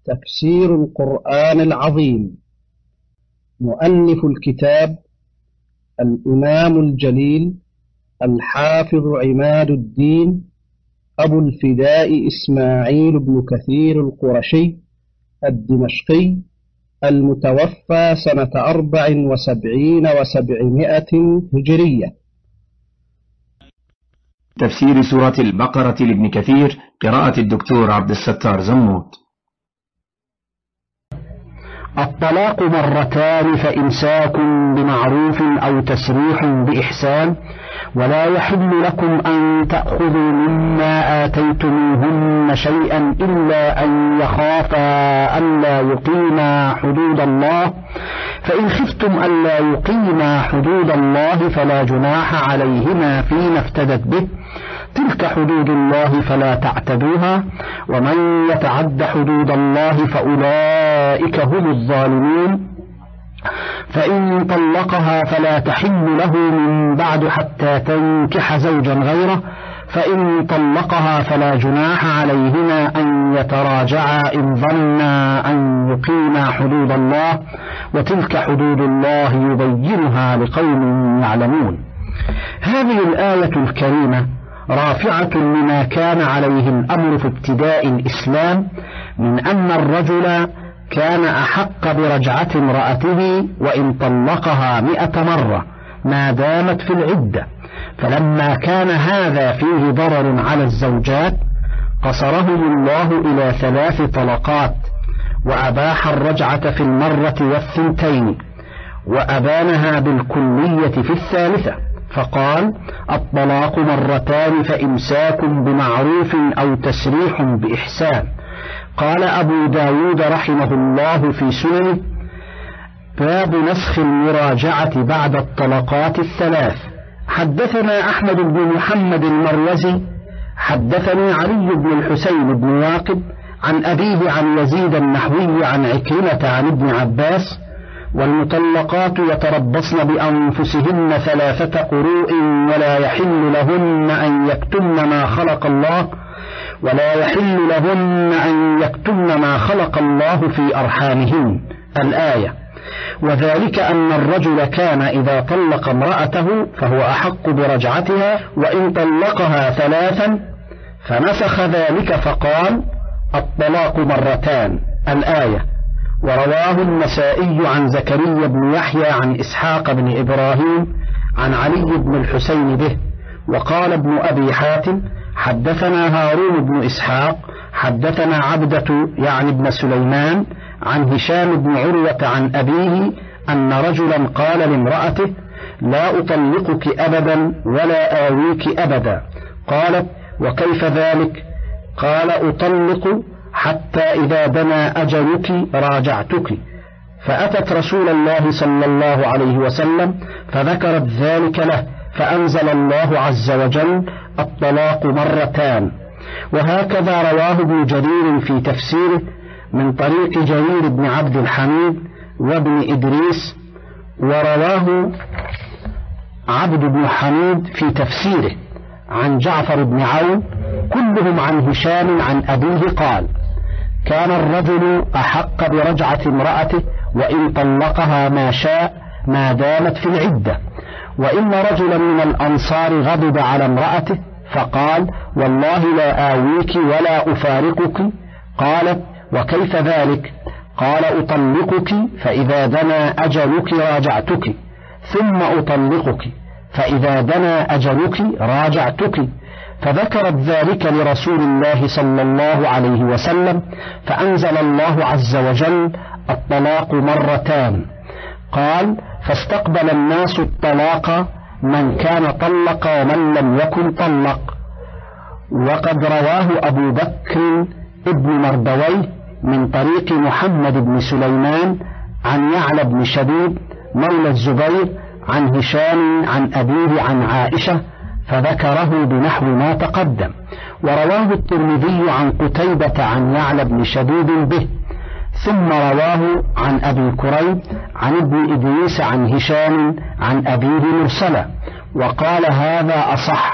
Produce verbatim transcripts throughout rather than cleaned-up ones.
تفسير القرآن العظيم. مؤلف الكتاب الإمام الجليل الحافظ عماد الدين أبو الفداء إسماعيل بن كثير القرشي الدمشقي، المتوفى سنة أربع وسبعين وسبعمائة هجرية. تفسير سورة البقرة لابن كثير، قراءة الدكتور عبد الستار زموت. الطلاق مرتان فإمساك بمعروف أو تسريح بإحسان، ولا يحل لكم أن تأخذوا مما آتيتموهن شيئا إلا أن يخافا ألا يقيما حدود الله، فإن خفتم ألا يقيما حدود الله فلا جناح عليهما فيما افتدت به، تلك حدود الله فلا تعتدوها، ومن يتعد حدود الله فأولئك هم الظالمون. فإن طلقها فلا تحل له من بعد حتى تنكح زوجا غيره، فإن طلقها فلا جناح عليهما أن يتراجعا إن ظنا أن يقيما حدود الله، وتلك حدود الله يبينها لقوم يعلمون. هذه الآية الكريمة رافعة لما كان عليه الأمر في ابتداء الإسلام من أن الرجل كان أحق برجعة امرأته وإن طلقها مئة مرة ما دامت في العدة، فلما كان هذا فيه ضرر على الزوجات قصرهم الله إلى ثلاث طلقات، وأباح الرجعة في المرة والثنتين، وأبانها بالكلية في الثالثة، فقال: الطلاق مرتان فإمساك بمعروف أو تسريح بإحسان. قال أبو داود رحمه الله في سننه: باب نسخ المراجعة بعد الطلقات الثلاث. حدثنا أحمد بن محمد المروزي حدثني علي بن الحسين بن واقد عن أبيه عن يزيد النحوي عن عكرمة عن ابن عباس: والمطلقات يتربصن بأنفسهن ثلاثة قروء ولا يحل لهن أن يكتمن ما خلق الله ولا يحل لهن أن يكتمن ما خلق الله في أرحامهن. الآية. وذلك أن الرجل كان إذا طلق امرأته فهو أحق برجعتها، وإن طلقها ثلاثا فنسخ ذلك فقال: الطلاق مرتان. الآية. ورواه النسائي عن زكريا بن يحيى عن إسحاق بن إبراهيم عن علي بن الحسين به. وقال ابن أبي حاتم: حدثنا هارون بن إسحاق حدثنا عبدة يعني ابن سليمان عن هشام بن عروة عن أبيه أن رجلا قال لامرأته: لا أطلقك أبدا ولا آويك أبدا. قالت: وكيف ذلك؟ قال: أطلق حتى إذا دنا أجلك راجعتك. فأتت رسول الله صلى الله عليه وسلم فذكرت ذلك له، فأنزل الله عز وجل: الطلاق مرتان. وهكذا رواه ابن جرير في تفسيره من طريق جرير بن عبد الحميد وابن إدريس، ورواه عبد بن حميد في تفسيره عن جعفر بن عون، كلهم عن هشام عن أبيه قال: كان الرجل أحق برجعة امرأته وإن طلقها ما شاء ما دامت في العدة. وإن رجلا من الأنصار غضب على امرأته فقال: والله لا آويك ولا أفارقك. قالت: وكيف ذلك؟ قال: أطلقك فإذا دنا أجلك راجعتك، ثم أطلقك فإذا دنا أجلك راجعتك. فذكرت ذلك لرسول الله صلى الله عليه وسلم، فأنزل الله عز وجل: الطلاق مرتان. قال: فاستقبل الناس الطلاق من كان طلق ومن لم يكن طلق. وقد رواه أبو بكر ابن مردويه من طريق محمد بن سليمان عن يعلى بن شديد مولى الزبير عن هشام عن أبيه عن عائشة، فذكره بنحو ما تقدم. ورواه الترمذي عن قتيبة عن يعلى بن شديد به، ثم رواه عن أبي كريب عن ابن إدريس عن هشام عن أبيه مرسلا، وقال: هذا أصح.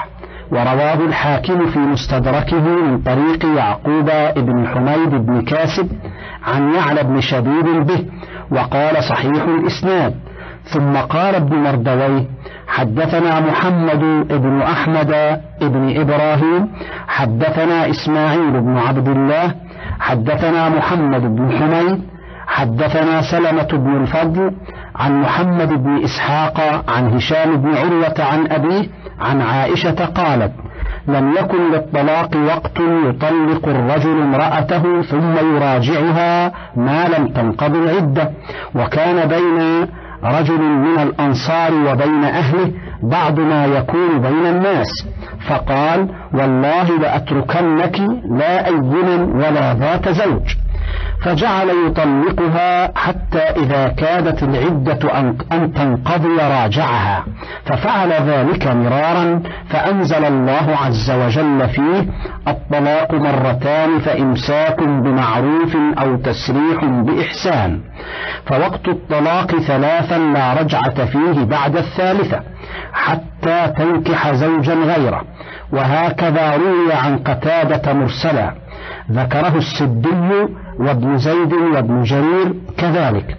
ورواه الحاكم في مستدركه من طريق يعقوب بن حميد بن كاسب عن يعلى بن شبيب به، وقال صحيح الإسناد. ثم قال ابن مردويه: حدثنا محمد بن أحمد بن إبراهيم حدثنا إسماعيل بن عبد الله حدثنا محمد بن حميد حدثنا سلمة بن الفضل عن محمد بن إسحاق عن هشام بن عروة عن أبيه عن عائشة قالت: لم يكن للطلاق وقت يطلق الرجل امرأته ثم يراجعها ما لم تنقض العدة، وكان بين رجل من الأنصار وبين أهله بعض ما يكون بين الناس، فقال: والله لأتركنك لا أيما ولا ذات زوج، فجعل يطلقها حتى إذا كادت العدة أن تنقضي راجعها، ففعل ذلك مرارا، فأنزل الله عز وجل فيه: الطلاق مرتان فإمساك بمعروف أو تسريح بإحسان. فوقت الطلاق ثلاثا لا رجعة فيه بعد الثالثة حتى تنكح زوجا غيره. وهكذا روي عن قتادة مرسلا، ذكره السدي وابن زيد وابن جرير كذلك،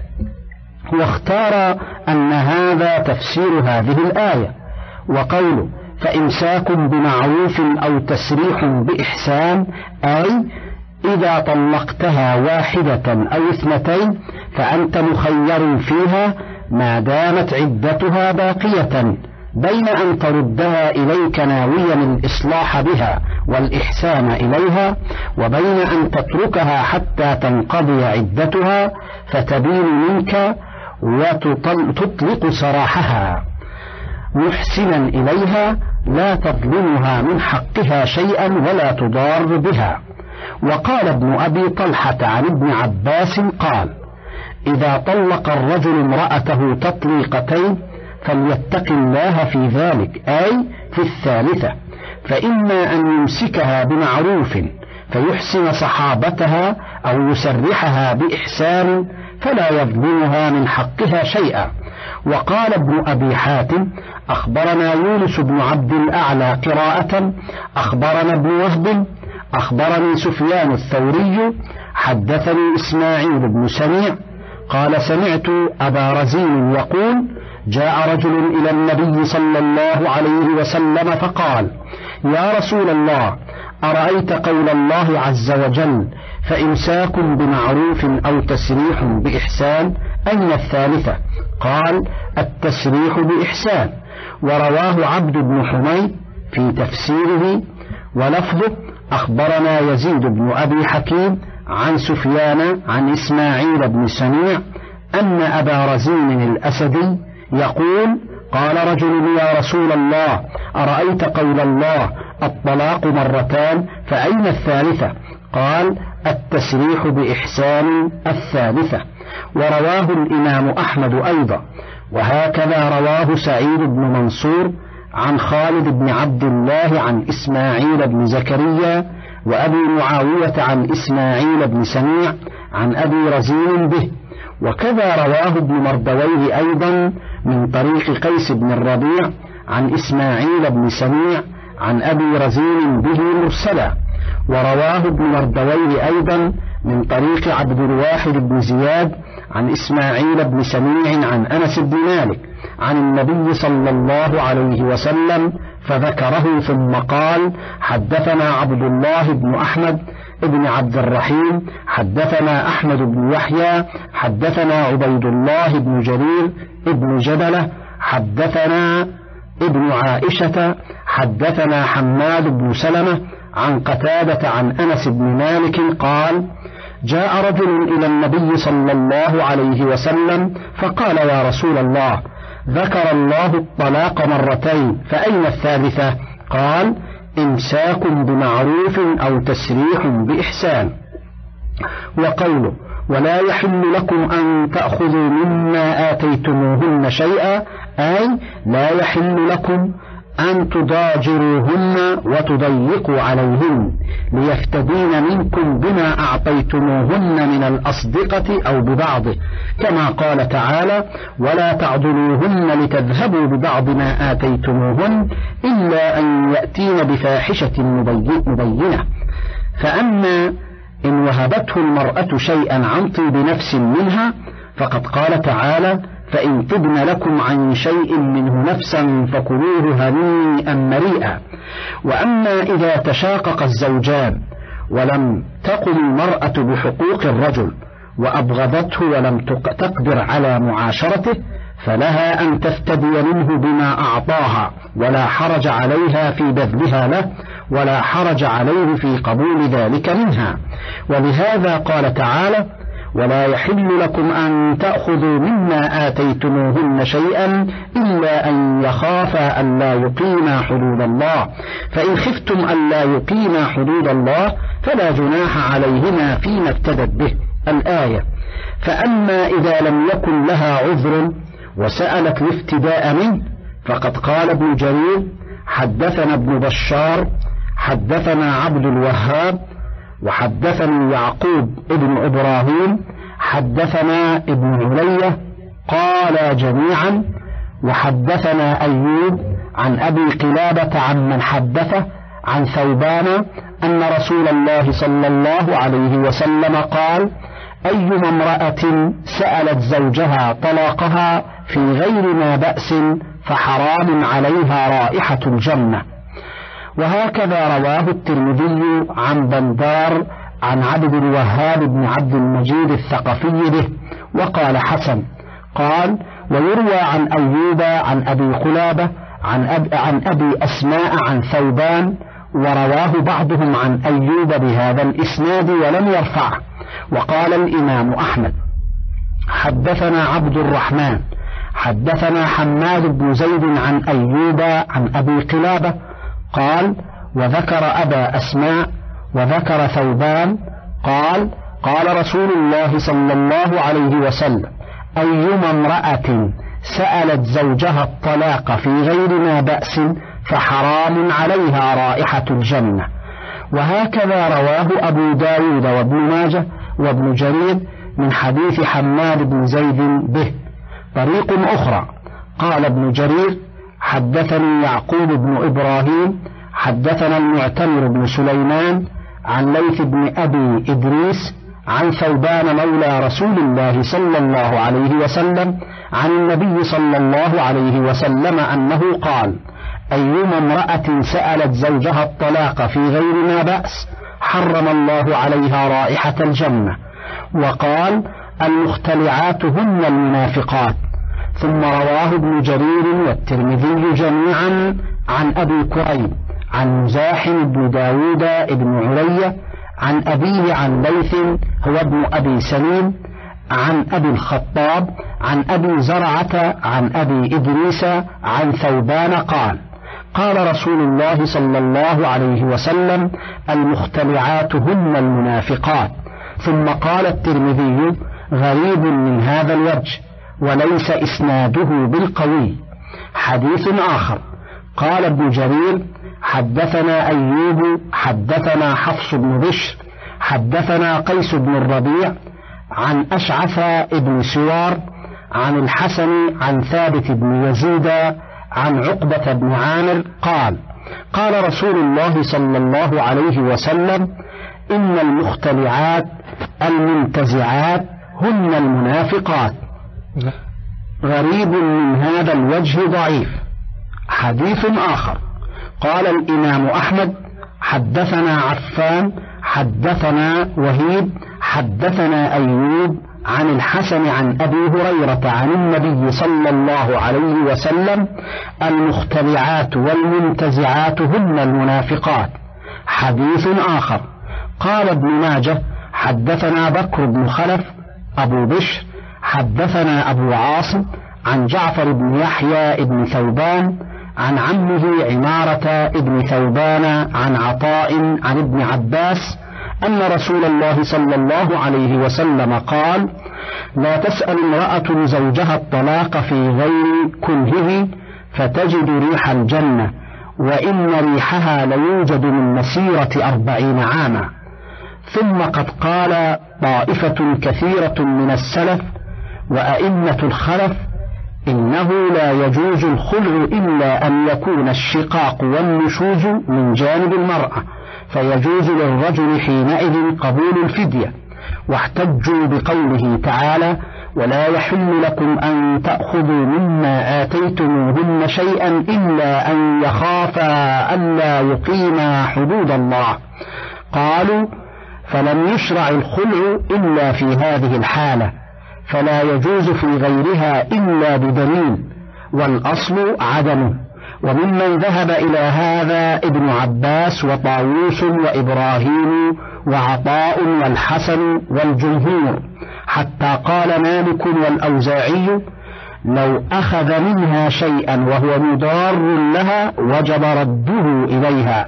واختار أن هذا تفسير هذه الآية. وقوله فإمساك بمعروف أو تسريح بإحسان، أي إذا طلقتها واحدة أو اثنتين فأنت مخير فيها ما دامت عدتها باقية، بين أن تردها إليك ناويا الإصلاح بها والإحسان إليها، وبين أن تتركها حتى تنقضي عدتها فتبين منك وتطلق سراحها محسنا إليها، لا تظلمها من حقها شيئا ولا تضار بها. وقال ابن أبي طلحة عن ابن عباس قال: إذا طلق الرجل امرأته تطليقتين فليتق الله في ذلك، أي في الثالثة، فإما أن يمسكها بمعروف فيحسن صحابتها أو يسرحها بإحسان فلا يظلمها من حقها شيئا. وقال ابن أبي حاتم: أخبرنا يونس بن عبد الأعلى قراءة أخبرنا ابن وهب أخبرني سفيان الثوري حدثني إسماعيل بن سميع قال: سمعت أبا رزين يقول: جاء رجل إلى النبي صلى الله عليه وسلم فقال: يا رسول الله، أرأيت قول الله عز وجل: فإمساك بمعروف أو تسريح بإحسان، أين الثالثة؟ قال: التسريح بإحسان. ورواه عبد بن حميد في تفسيره، ولفظه: أخبرنا يزيد بن أبي حكيم عن سفيان عن إسماعيل بن سميع أن أبا رزين الأسدي يقول: قال رجل: يا رسول الله، أرأيت قول الله: الطلاق مرتان، فأين الثالثة؟ قال: التسريح بإحسان الثالثة. ورواه الإمام أحمد أيضا، وهكذا رواه سعيد بن منصور عن خالد بن عبد الله عن إسماعيل بن زكريا وأبي معاوية عن إسماعيل بن سميع عن أبي رزين به. وكذا رواه ابن مردويه أيضا من طريق قيس بن الربيع عن إسماعيل بن سميع عن أبي رزين به مرسلا. ورواه ابن مردويه أيضا من طريق عبد الواحد بن زياد عن إسماعيل بن سميع عن أنس بن مالك عن النبي صلى الله عليه وسلم فذكره، ثم قال: حدثنا عبد الله بن أحمد ابن عبد الرحيم حدثنا أحمد بن يحيى حدثنا عبيد الله بن جرير ابن جبلة حدثنا ابن عائشة حدثنا حماد بن سلمة عن قتادة عن أنس بن مالك قال: جاء رجل إلى النبي صلى الله عليه وسلم فقال: يا رسول الله، ذكر الله الطلاق مرتين، فأين الثالثة؟ قال: إمساك بمعروف أو تسريح بإحسان. وقوله: ولا يحل لكم أن تأخذوا مما آتيتموهن شيئا، أي لا يحل لكم أن تضاجروهن وتضيقوا عليهن ليفتدين منكم بما أعطيتموهن من الأصدقة أو ببعضه، كما قال تعالى: ولا تعضلوهن لتذهبوا ببعض ما آتيتموهن إلا أن يأتين بفاحشة مبينة. فأما إن وهبته المرأة شيئا عن طيب نفس منها فقد قال تعالى: فإن تبن لكم عن شيء منه نفسا فكلوه هنيئا مريئا. وأما إذا تشاقق الزوجان ولم تقم المرأة بحقوق الرجل وأبغضته ولم تقدر على معاشرته فلها أن تفتدي منه بما أعطاها، ولا حرج عليها في بذلها له، ولا حرج عليه في قبول ذلك منها. ولهذا قال تعالى: ولا يحل لكم أن تأخذوا مما آتيتموهن شيئا إلا أن يخافا ألا يقيما حدود الله، فإن خفتم ألا يقيما حدود الله فلا جناح عليهما فيما افتدت به. الآية. فأما إذا لم يكن لها عذر وسألت الافتداء منه فقد قال ابن جرير: حدثنا ابن بشار حدثنا عبد الوهاب وحدثني يعقوب ابن إبراهيم حدثنا ابن علية قال جميعا، وحدثنا أيوب عن أبي قلابة عن من حدثه عن ثوبان أن رسول الله صلى الله عليه وسلم قال: أيما امرأة سألت زوجها طلاقها في غير ما بأس فحرام عليها رائحة الجنة. وهكذا رواه الترمذي عن بندار عن عبد الوهاب بن عبد المجيد الثقفي به وقال حسن. قال: ويروى عن أيوب عن أبي قلابة عن, أب عن أبي أسماء عن ثوبان، ورواه بعضهم عن أيوب بهذا الإسناد ولم يرفعه. وقال الإمام أحمد: حدثنا عبد الرحمن حدثنا حماد بن زيد عن أيوب عن أبي قلابة قال: وذكر أبا أسماء وذكر ثوبان قال: قال رسول الله صلى الله عليه وسلم: أيما امرأة سألت زوجها الطلاق في غير ما بأس فحرام عليها رائحة الجنة. وهكذا رواه أبو داود وابن ماجه وابن جرير من حديث حماد بن زيد به. طريق أخرى. قال ابن جرير: حدثني يعقوب بن إبراهيم حدثنا المعتمر بن سليمان عن ليث بن أبي إدريس عن ثوبان مولى رسول الله صلى الله عليه وسلم عن النبي صلى الله عليه وسلم أنه قال: أيما امرأة سألت زوجها الطلاق في غير ما بأس حرم الله عليها رائحة الجنة. وقال: المختلعات هن المنافقات. ثم رواه ابن جرير والترمذي جميعا عن أبي كريب عن مزاحم بن داود ابن علية عن أبيه عن ليث هو ابن أبي سليم عن أبي الخطاب عن أبي زرعة عن أبي إدريس عن ثوبان قال: قال رسول الله صلى الله عليه وسلم: المختلعات هن المنافقات. ثم قال الترمذي: غريب من هذا الوجه وليس إسناده بالقوي. حديث آخر. قال ابن جرير: حدثنا أيوب حدثنا حفص بن بشر حدثنا قيس بن الربيع عن أشعث بن سوار عن الحسن عن ثابت بن يزيد عن عقبة بن عامر قال: قال رسول الله صلى الله عليه وسلم: إن المختلعات المنتزعات هن المنافقات. غريب من هذا الوجه ضعيف. حديث آخر. قال الإمام أحمد: حدثنا عفان حدثنا وهيب حدثنا أيوب عن الحسن عن أبي هريرة عن النبي صلى الله عليه وسلم: المختلعات والمنتزعات هن المنافقات. حديث آخر. قال ابن ماجه: حدثنا بكر بن خلف أبو بشر حدثنا أبو عاصم عن جعفر بن يحيى بن ثوبان عن عمه عمارة ابن ثوبان عن عطاء عن ابن عباس أن رسول الله صلى الله عليه وسلم قال: لا تسأل امرأة زوجها الطلاق في غير كنهه فتجد ريح الجنة، وإن ريحها ليوجد من مسيرة أربعين عاما. ثم قد قال طائفة كثيرة من السلف وأئمة الخلف إنه لا يجوز الخلع إلا أن يكون الشقاق والنشوز من جانب المرأة، فيجوز للرجل حينئذ قبول الفدية. واحتجوا بقوله تعالى: ولا يحل لكم أن تأخذوا مما آتيتموهن شيئا إلا أن يخافا ألا يقيما حدود الله. قالوا: فلم يشرع الخلع إلا في هذه الحالة، فلا يجوز في غيرها إلا بدليل، والأصل عدمه. وممن ذهب إلى هذا ابن عباس وطاووس وإبراهيم وعطاء والحسن والجمهور، حتى قال مالك والأوزاعي: لو أخذ منها شيئا وهو مضار لها وجب رده إليها،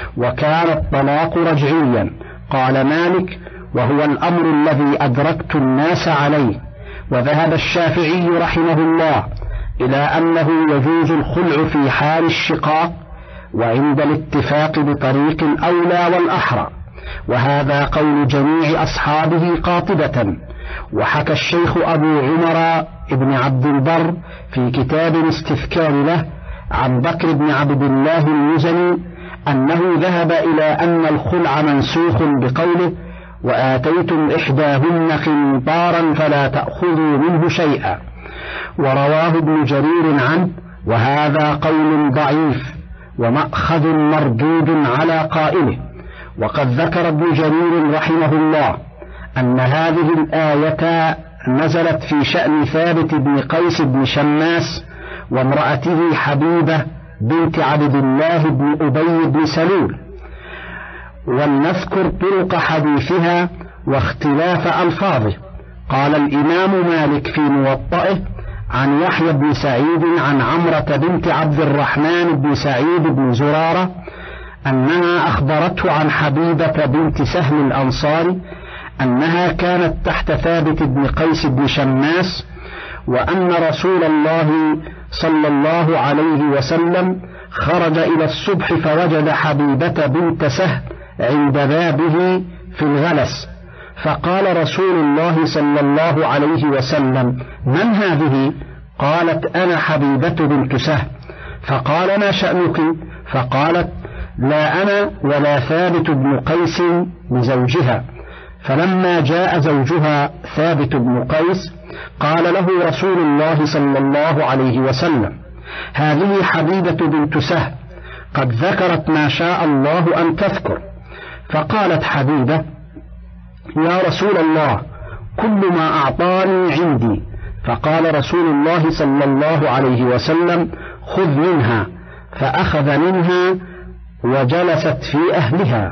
وكان الطلاق رجعيا. قال مالك: وهو الأمر الذي أدركت الناس عليه. وذهب الشافعي رحمه الله إلى أنه يجوز الخلع في حال الشقاق وعند الاتفاق بطريق الأولى والأحرى، وهذا قول جميع أصحابه قاطبة. وحكى الشيخ أبو عمر ابن عبد البر في كتاب استذكار له عن بكر بن عبد الله المزني أنه ذهب إلى أن الخلع منسوخ بقوله: وآتيتم إحداهن قنطارا فلا تأخذوا منه شيئا. ورواه ابن جرير عنه، وهذا قول ضعيف ومأخذ مردود على قائله. وقد ذكر ابن جرير رحمه الله أن هذه الآية نزلت في شأن ثابت بن قيس بن شماس وامرأته حبيبة بنت عبد الله بن أبي بن سلول. ولنذكر طرق حديثها واختلاف ألفاظه. قال الإمام مالك في موطئه عن يحيى بن سعيد عن عمرة بنت عبد الرحمن بن سعيد بن زرارة أنها أخبرته عن حبيبة بنت سهل الأنصاري أنها كانت تحت ثابت بن قيس بن شماس، وأن رسول الله صلى الله عليه وسلم خرج إلى الصبح فوجد حبيبة بنت سهل عند بابه في الغلس، فقال رسول الله صلى الله عليه وسلم: من هذه؟ قالت: أنا حبيبة بنت سهل. فقال: ما شأنك؟ فقالت: لا أنا ولا ثابت بن قيس بزوجها. فلما جاء زوجها ثابت بن قيس قال له رسول الله صلى الله عليه وسلم: هذه حبيبة بنت سهل قد ذكرت ما شاء الله أن تذكر. فقالت حبيبة: يا رسول الله، كل ما أعطاني عندي. فقال رسول الله صلى الله عليه وسلم: خذ منها. فأخذ منها وجلست في أهلها.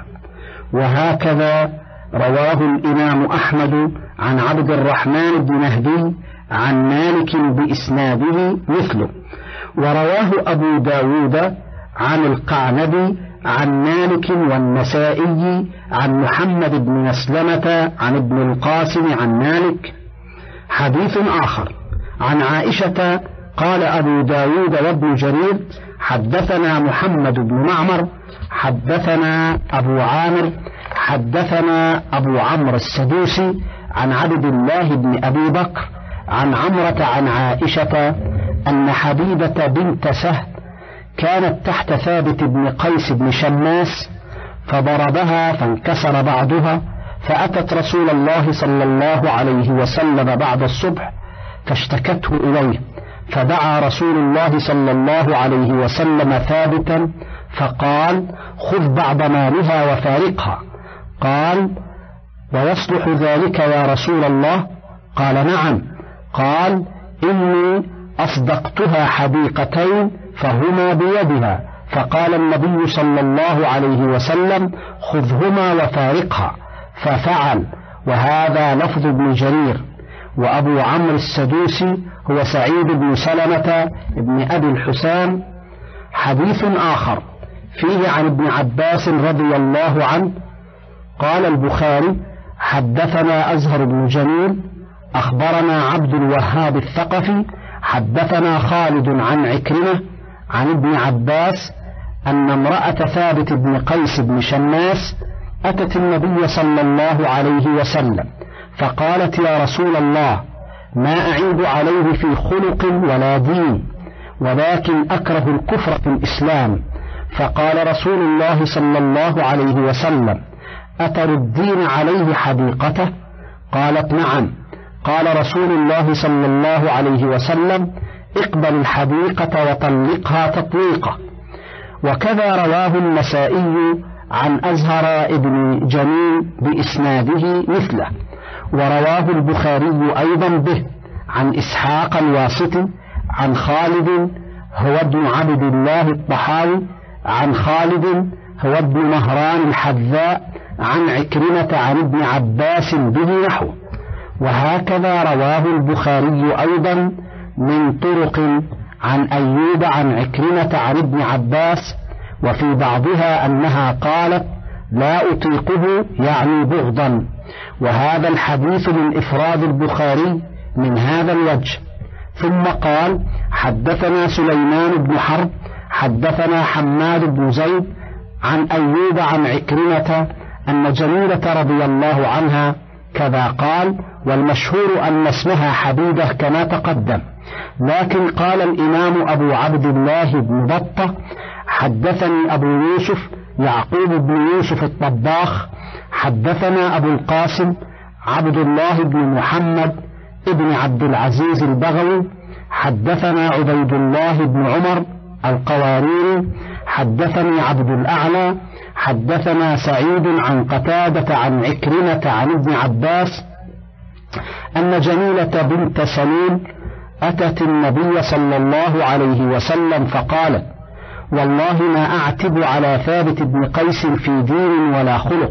وهكذا رواه الإمام أحمد عن عبد الرحمن بن مهدي عن مالك بإسناده مثله. ورواه أبو داود عن القعنبي عن مالك والنسائي عن محمد بن مسلمة عن ابن القاسم عن مالك. حديث آخر عن عائشة قال أبو داود وابن جرير: حدثنا محمد بن معمر حدثنا أبو عامر حدثنا أبو عمرو السدوسي عن عبد الله بن أبي بكر عن عمرة عن عائشة أن حبيبة بنت سهل كانت تحت ثابت بن قيس بن شماس فضربها فانكسر بعضها، فأتت رسول الله صلى الله عليه وسلم بعد الصبح فاشتكته إليه، فدعا رسول الله صلى الله عليه وسلم ثابتا فقال: خذ بعض مالها وفارقها. قال: ويصلح ذلك يا رسول الله؟ قال: نعم. قال: إني أصدقتها حديقتين فهما بيدها. فقال النبي صلى الله عليه وسلم: خذهما وفارقها، ففعل. وهذا لفظ ابن جرير. وأبو عمرو السدوسي هو سعيد بن سلمة بن أبي الحسام. حديث آخر فيه عن ابن عباس رضي الله عنه قال البخاري: حدثنا أزهر بن جميل أخبرنا عبد الوهاب الثقفي حدثنا خالد عن عكرمة عن ابن عباس أن امرأة ثابت بن قيس بن شماس أتت النبي صلى الله عليه وسلم فقالت: يا رسول الله، ما أعيب عليه في خلق ولا دين، ولكن أكره الكفر في الإسلام. فقال رسول الله صلى الله عليه وسلم: أتردين عليه حديقته؟ قالت: نعم. قال رسول الله صلى الله عليه وسلم: اقبل الحديقة وطلقها تطليقة. وكذا رواه النسائي عن أزهر ابن جميل بإسناده مثله، ورواه البخاري أيضا به عن إسحاق الواسطي عن خالد هو ابن عبد الله الطحاوي عن خالد هو ابن مهران الحذاء عن عكرمة عن ابن عباس به نحوه. وهكذا رواه البخاري أيضا من طرق عن أيوب عن عكرمة عن ابن عباس، وفي بعضها أنها قالت: لا أطيقه، يعني بغضا. وهذا الحديث من إفراد البخاري من هذا الوجه. ثم قال: حدثنا سليمان بن حرب حدثنا حماد بن زيد عن أيوب عن عكرمة أن جميلة رضي الله عنها كذا قال، والمشهور أن اسمها حبيبة كما تقدم. لكن قال الإمام أبو عبد الله بن بطة: حدثني أبو يوسف يعقوب بن يوسف الطباخ حدثنا أبو القاسم عبد الله بن محمد ابن عبد العزيز البغوي حدثنا عبيد الله بن عمر القواريري حدثني عبد الأعلى حدثنا سعيد عن قتادة عن عكرمة عن ابن عباس أن جميلة بنت سليم أتت النبي صلى الله عليه وسلم فقالت: والله ما أعتب على ثابت بن قيس في دين ولا خلق،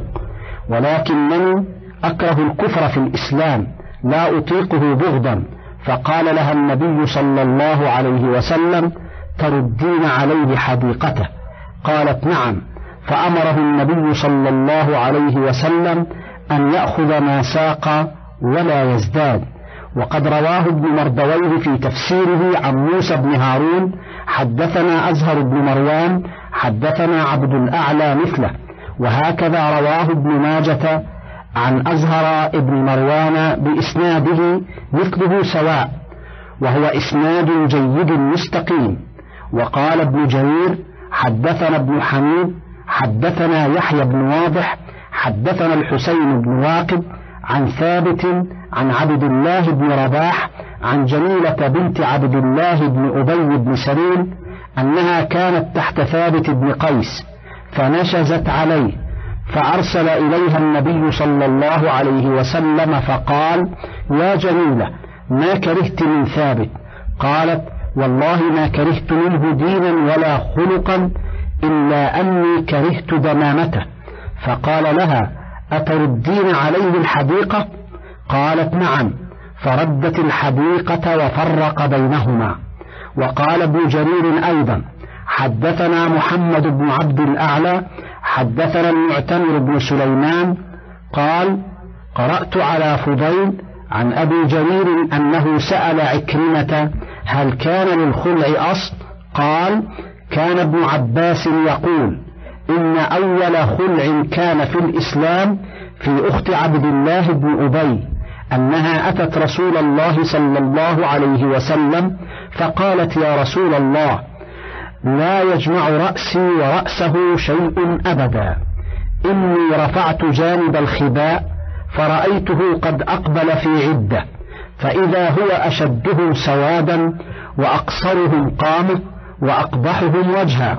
ولكنني أكره الكفر في الإسلام، لا أطيقه بغضا. فقال لها النبي صلى الله عليه وسلم: تردين عليه حديقته؟ قالت: نعم. فأمره النبي صلى الله عليه وسلم أن يأخذ ما ساق ولا يزداد. وقد رواه ابن مردويه في تفسيره عن موسى بن هارون حدثنا أزهر بن مروان حدثنا عبد الأعلى مثله. وهكذا رواه ابن ماجة عن أزهر ابن مروان بإسناده مثله سواء، وهو إسناد جيد مستقيم. وقال ابن جرير: حدثنا ابن حميد حدثنا يحيى بن واضح حدثنا الحسين بن واقد عن ثابت عن عبد الله بن رباح عن جميلة بنت عبد الله بن أبي بن سلول أنها كانت تحت ثابت بن قيس فنشزت عليه، فأرسل إليها النبي صلى الله عليه وسلم فقال: يا جميلة، ما كرهت من ثابت؟ قالت: والله ما كرهت منه دينا ولا خلقا إلا أني كرهت دمامته. فقال لها: أتردين عليه الحديقة؟ قالت: نعم. فردت الحديقة وفرق بينهما. وقال ابن جرير أيضا: حدثنا محمد بن عبد الأعلى حدثنا المعتمر بن سليمان قال: قرأت على فضيل عن أبي جرير أنه سأل عكرمة: هل كان للخلع أصل؟ قال: كان ابن عباس يقول: إن أول خلع كان في الإسلام في أخت عبد الله بن أبي، أنها أتت رسول الله صلى الله عليه وسلم فقالت: يا رسول الله، لا يجمع رأسي ورأسه شيء أبدا، إني رفعت جانب الخباء فرأيته قد أقبل في عدة، فإذا هو أشدهم سوادا وأقصرهم قامة وأقبحهم وجها.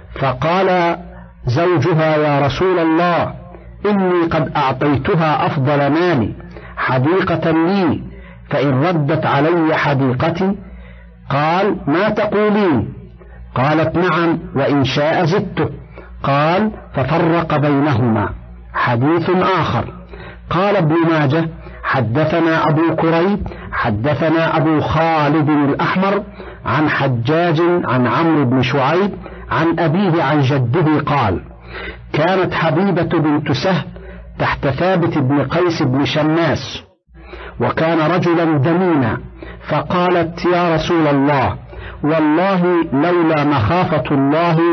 فقال زوجها: يا رسول الله، إني قد أعطيتها أفضل مالي حديقة لي، فإن ردت علي حديقتي؟ قال: ما تقولين؟ قالت: نعم، وإن شاء زدته. قال: ففرق بينهما. حديث آخر. قال ابن ماجه: حدثنا أبو كريب حدثنا أبو خالد الأحمر عن حجاج عن عمرو بن شعيب عن أبيه عن جده قال: كانت حبيبة بنت سهل تحت ثابت بن قيس بن شماس، وكان رجلا دمينا، فقالت: يا رسول الله، والله لولا مخافة الله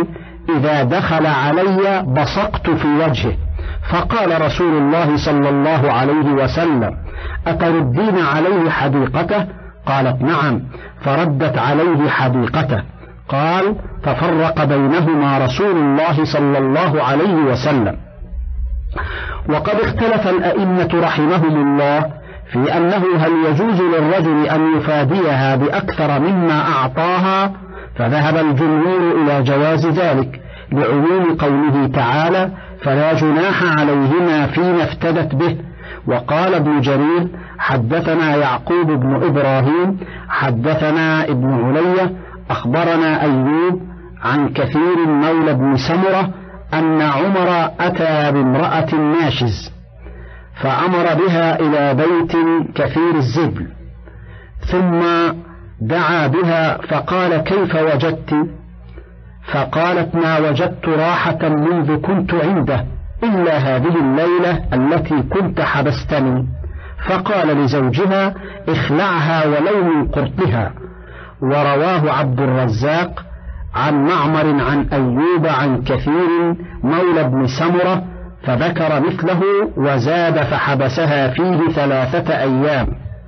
إذا دخل علي بصقت في وجهه. فقال رسول الله صلى الله عليه وسلم: أتردين عليه حديقته؟ قالت: نعم. فردت عليه حديقته. قال: ففرق بينهما رسول الله صلى الله عليه وسلم. وقد اختلف الأئمة رحمهم الله في أنه هل يجوز للرجل أن يفاديها بأكثر مما أعطاها، فذهب الجمهور إلى جواز ذلك لعموم قوله تعالى: فلا جناح عليهما فيما افتدت به. وقال ابن جرير: حدثنا يعقوب بن إبراهيم حدثنا ابن علية أخبرنا أيوب عن كثير مولى بن سمرة أن عمر أتى بامرأة ناشز فأمر بها إلى بيت كثير الزبل، ثم دعا بها فقال: كيف وجدت؟ فقالت: ما وجدت راحة منذ كنت عنده إلا هذه الليلة التي كنت حبستني. فقال لزوجها: اخلعها ولو من قرطها. ورواه عبد الرزاق عن معمر عن أيوب عن كثير مولى بن سمرة فذكر مثله وزاد: فحبسها فيه ثلاثة أيام.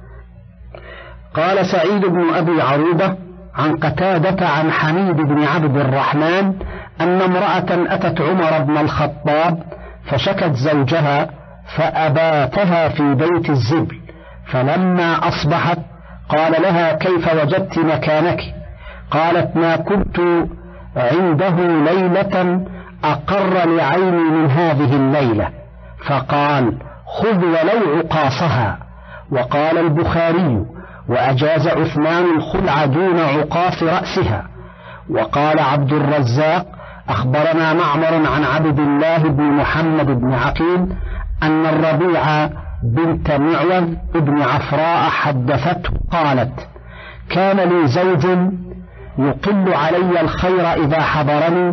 قال سعيد بن أبي عروبة عن قتادة عن حميد بن عبد الرحمن أن امرأة أتت عمر بن الخطاب فشكت زوجها فأباتها في بيت الزبل، فلما أصبحت قال لها: كيف وجدت مكانك؟ قالت: ما كنت عنده ليلة أقر لعيني من هذه الليلة. فقال: خذ ولو عقاصها. وقال البخاري: وأجاز عثمان الخلع دون عقاص رأسها. وقال عبد الرزاق: أخبرنا معمر عن عبد الله بن محمد بن عقيل أن الربيع بنت معوذ بن عفراء حدثته قالت: كان لي زوج يقل علي الخير إذا حضرني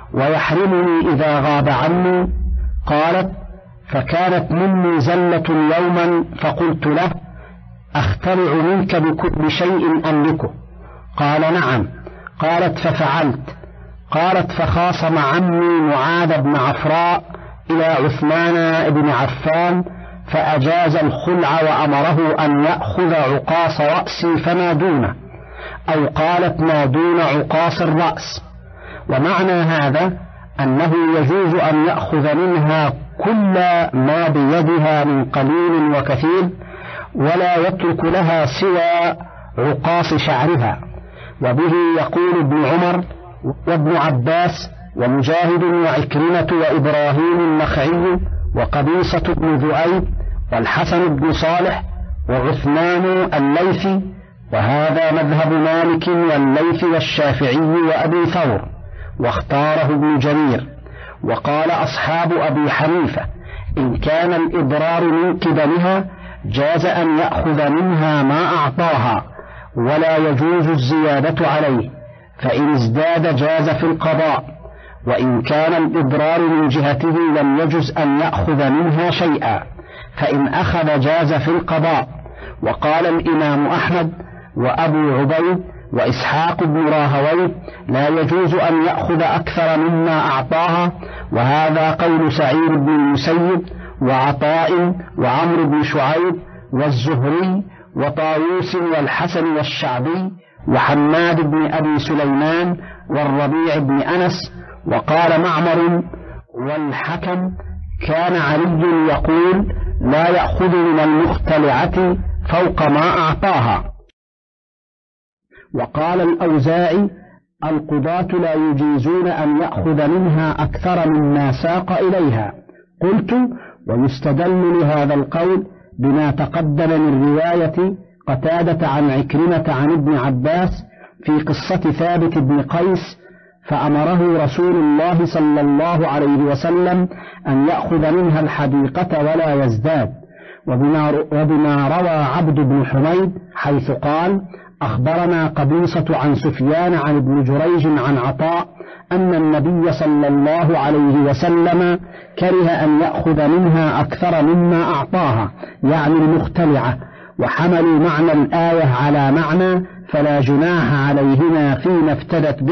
ويحرمني إذا غاب عني. قالت: فكانت مني زلة يوما فقلت له: أختلع منك بكل شيء أملكه؟ قال: نعم. قالت: ففعلت. قالت: فخاصم عمي معاذ بن عفراء إلى عثمان بن عفان فأجاز الخلع وأمره أن يأخذ عقاص رأسي فما دونه، أو قالت ما دون عقاص الرأس. ومعنى هذا أنه يجوز أن يأخذ منها كل ما بيدها من قليل وكثير، ولا يترك لها سوى عقاص شعرها. وبه يقول ابن عمر وابن عباس ومجاهد وعكرمة وإبراهيم النخعي وقبيصة بن ذؤيب والحسن بن صالح وعثمان الليثي، وهذا مذهب مالك والليث والشافعي وأبي ثور، واختاره ابن جرير. وقال أصحاب أبي حنيفة: إن كان الإضرار من قبلها جاز أن يأخذ منها ما أعطاها، ولا يجوز الزيادة عليه، فإن ازداد جاز في القضاء، وإن كان الإضرار من جهته لم يجز أن يأخذ منها شيئا، فإن أخذ جاز في القضاء. وقال الإمام أحمد وأبو عبيد وإسحاق بن راهويه: لا يجوز أن يأخذ أكثر مما أعطاها، وهذا قول سعيد بن المسيب وعطاء وعمرو بن شعيب والزهري وطاووس والحسن والشعبي وحماد بن أبي سليمان والربيع بن أنس. وقال معمر والحكم: كان علي يقول: لا يأخذ من المختلعة فوق ما أعطاها. وقال الأوزاعي: القضاة لا يجيزون أن يأخذ منها أكثر مما ساق إليها. قلت: ويستدل لهذا القول بما تقدم من رواية قتادة عن عكرمة عن ابن عباس في قصة ثابت بن قيس، فأمره رسول الله صلى الله عليه وسلم أن يأخذ منها الحديقة ولا يزداد. وبما روى عبد بن حميد حيث قال: أخبرنا قبيصة عن سفيان عن ابن جريج عن عطاء أن النبي صلى الله عليه وسلم كره أن يأخذ منها أكثر مما أعطاها، يعني المختلعة، وحملوا معنى الآية على معنى: فلا جناح عليهما فيما افتدت به،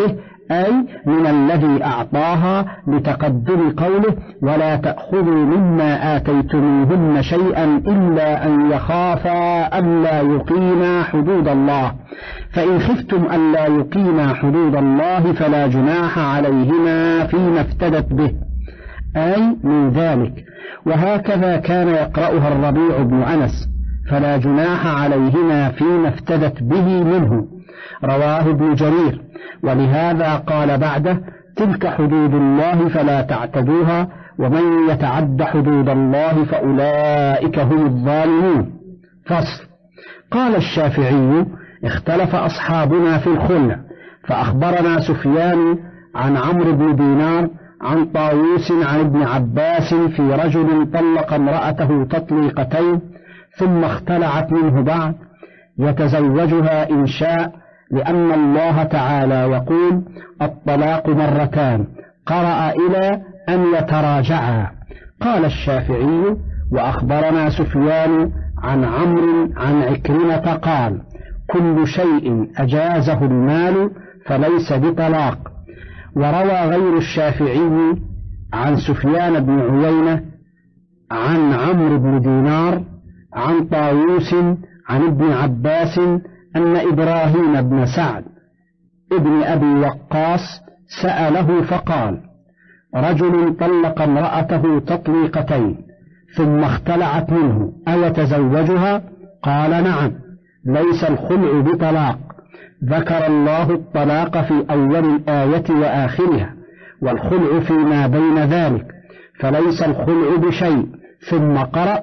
أي من الذي أعطاها، لتقدم قوله ولا تأخذوا مما آتيتموهن شيئا إلا أن يخافا ألا يقيما حدود الله، فإن خفتم ألا يقيما حدود الله فلا جناح عليهما فيما افتدت به، أي من ذلك. وهكذا كان يقرأها الربيع بن أنس، فلا جناح عليهما فيما افتدت به منه، رواه ابن جرير. ولهذا قال بعده تلك حدود الله فلا تعتدوها ومن يتعد حدود الله فأولئك هم الظالمون. فصل. قال الشافعي اختلف أصحابنا في الخلع، فأخبرنا سفيان عن عمرو بن دينار عن طاووس عن ابن عباس في رجل طلق امرأته تطليقتين ثم اختلعت منه بعد يتزوجها إن شاء، لأن الله تعالى يقول الطلاق مرتان، قرأ إلى أن يتراجعا. قال الشافعي وأخبرنا سفيان عن عمرو عن عكرمة قال كل شيء أجازه المال فليس بطلاق. وروى غير الشافعي عن سفيان بن عيينة عن عمرو بن دينار عن طاووس عن ابن عباس أن إبراهيم بن سعد ابن أبي وقاص سأله فقال رجل طلق امرأته تطليقتين ثم اختلعت منه أيتزوجها؟ قال نعم، ليس الخلع بطلاق. ذكر الله الطلاق في أول الآية وآخرها، والخلع فيما بين ذلك، فليس الخلع بشيء. ثم قرأ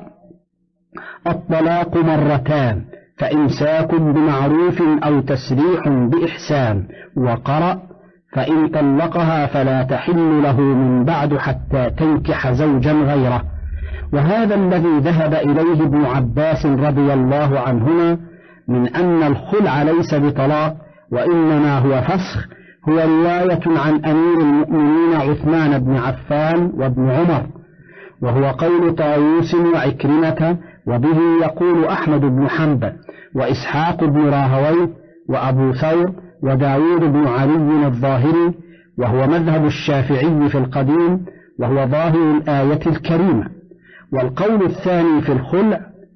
الطلاق مرتان فإمساك بمعروف أو تسريح بإحسان، وقرأ فإن طلقها فلا تحل له من بعد حتى تنكح زوجا غيره. وهذا الذي ذهب إليه ابن عباس رضي الله عنهما من أن الخلع ليس بطلاق وإنما هو فسخ، هو رواية عن أمير المؤمنين عثمان بن عفان وابن عمر، وهو قول طاووس وعكرمة، وبه يقول أحمد بن حنبل وإسحاق بن راهويه وأبو ثور وداود بن علي الظاهري، وهو مذهب الشافعي في القديم، وهو ظاهر الآية الكريمة. والقول الثاني في الخلع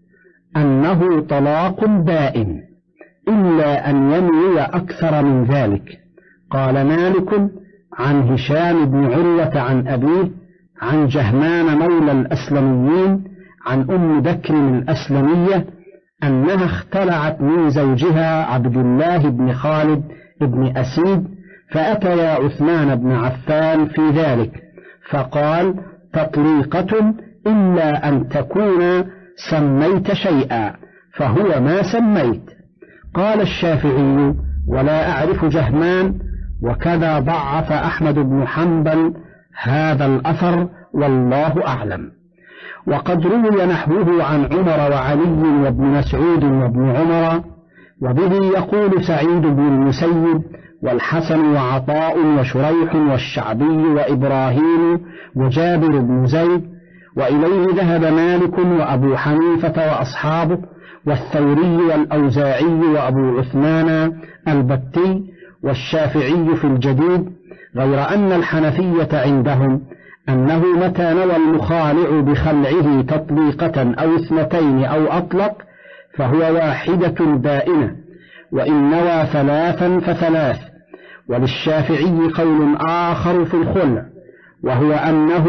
أنه طلاق بائن إلا أن ينوي أكثر من ذلك. قال مالك عن هشام بن عروة عن أبيه عن جهمان مولى الأسلميين عن أم بكر الأسلمية أنها اختلعت من زوجها عبد الله بن خالد بن أسيد، فأتيا عثمان بن عفان في ذلك فقال تطليقة إلا أن تكون سميت شيئا، فهو ما سميت. قال الشافعي ولا أعرف جهمان، وكذا ضعف أحمد بن حنبل هذا الأثر والله أعلم. وقد روي نحوه عن عمر وعلي وابن مسعود وابن عمر، وبه يقول سعيد بن المسيب والحسن وعطاء وشريح والشعبي وإبراهيم وجابر بن زيد، وإليه ذهب مالك وأبو حنيفة وأصحابه والثوري والأوزاعي وأبو عثمان البتي والشافعي في الجديد، غير أن الحنفية عندهم أنه متى نوى المخالع بخلعه تطليقة أو اثنتين أو أطلق فهو واحدة بائنة، وإن نوى ثلاثا فثلاث. وللشافعي قول آخر في الخلع، وهو أنه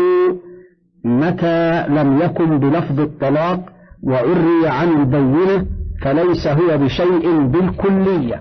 متى لم يكن بلفظ الطلاق وعري عن البينة فليس هو بشيء بالكلية.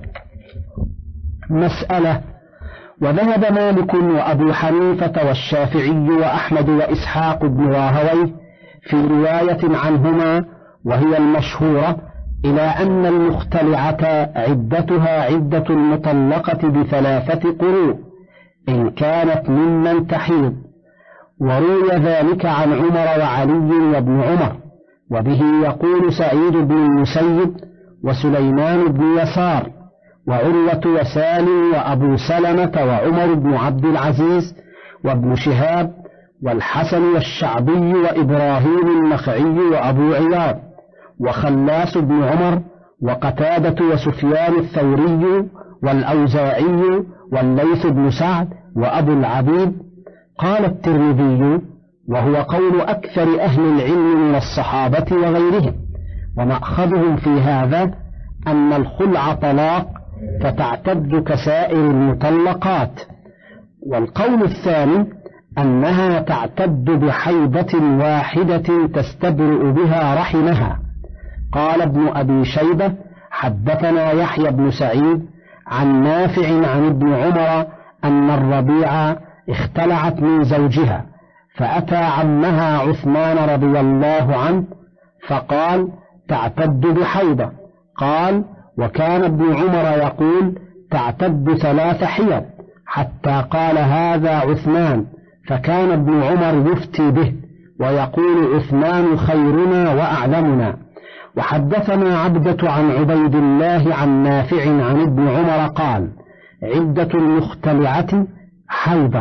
مسألة. وذهب مالك وأبو حنيفة والشافعي وأحمد وإسحاق بن راهويه في رواية عنهما وهي المشهورة إلى أن المختلعة عدتها عدة المطلقة بثلاثة قروء إن كانت ممن تحيض، وروي ذلك عن عمر وعلي وابن عمر، وبه يقول سعيد بن المسيب وسليمان بن يسار وعروة وسالم وأبو سلمة وعمر بن عبد العزيز وابن شهاب والحسن والشعبي وإبراهيم النخعي وأبو عياض وخلاس بن عمر وقتادة وسفيان الثوري والأوزاعي والليث بن سعد وأبو العبيد. قال الترمذي: وهو قول أكثر أهل العلم من الصحابة وغيرهم، ومأخذهم في هذا أن الخلع طلاق فتعتد كسائر المطلقات. والقول الثاني أنها تعتد بحيضة واحدة تستبرئ بها رحمها. قال ابن أبي شيبة: حدثنا يحيى بن سعيد عن نافع عن ابن عمر أن الربيع اختلعت من زوجها، فأتى عمها عثمان رضي الله عنه فقال: تعتد بحيضة. قال: وكان ابن عمر يقول: تعتد ثلاث حيض، حتى قال هذا عثمان، فكان ابن عمر يفتي به ويقول: عثمان خيرنا وأعلمنا. وحدثنا عبدة عن عبيد الله عن نافع عن ابن عمر قال: عدة المختلعة حيضة.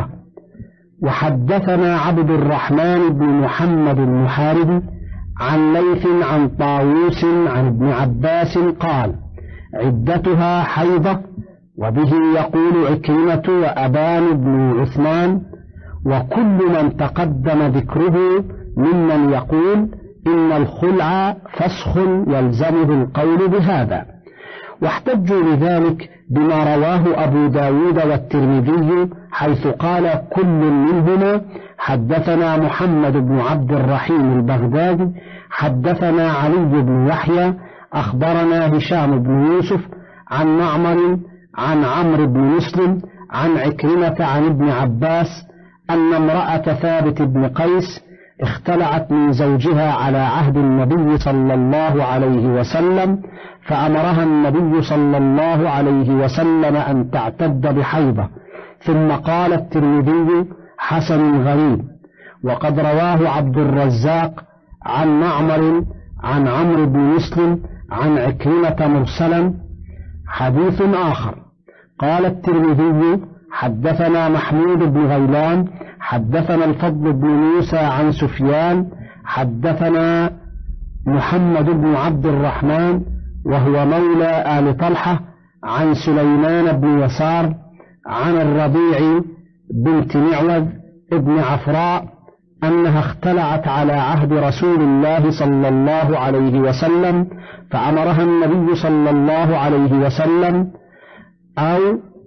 وحدثنا عبد الرحمن بن محمد المحاربي عن ليث عن طاووس عن ابن عباس قال: عدتها حيضة. وبه يقول عكرمة وأبان بن عثمان، وكل من تقدم ذكره ممن يقول إن الخلع فسخ يلزمه القول بهذا. واحتجوا لذلك بما رواه أبو داود والترمذي، حيث قال كل منهما: حدثنا محمد بن عبد الرحيم البغدادي حدثنا علي بن يحيى أخبرنا هشام بن يوسف عن معمر عن عمرو بن مسلم عن عكرمة عن ابن عباس أن امرأة ثابت بن قيس اختلعت من زوجها على عهد النبي صلى الله عليه وسلم، فأمرها النبي صلى الله عليه وسلم أن تعتد بحيضة. ثم قال الترمذي: حسن غريب. وقد رواه عبد الرزاق عن معمر عن عمرو بن مسلم عن عكرمة مرسلا. حديث آخر. قال الترمذي: حدثنا محمود بن غيلان حدثنا الفضل بن موسى عن سفيان حدثنا محمد بن عبد الرحمن وهو مولى آل طلحة عن سليمان بن يسار عن الربيع بنت معوذ ابن عفراء أنها اختلعت على عهد رسول الله صلى الله عليه وسلم، فأمرها النبي صلى الله عليه وسلم أو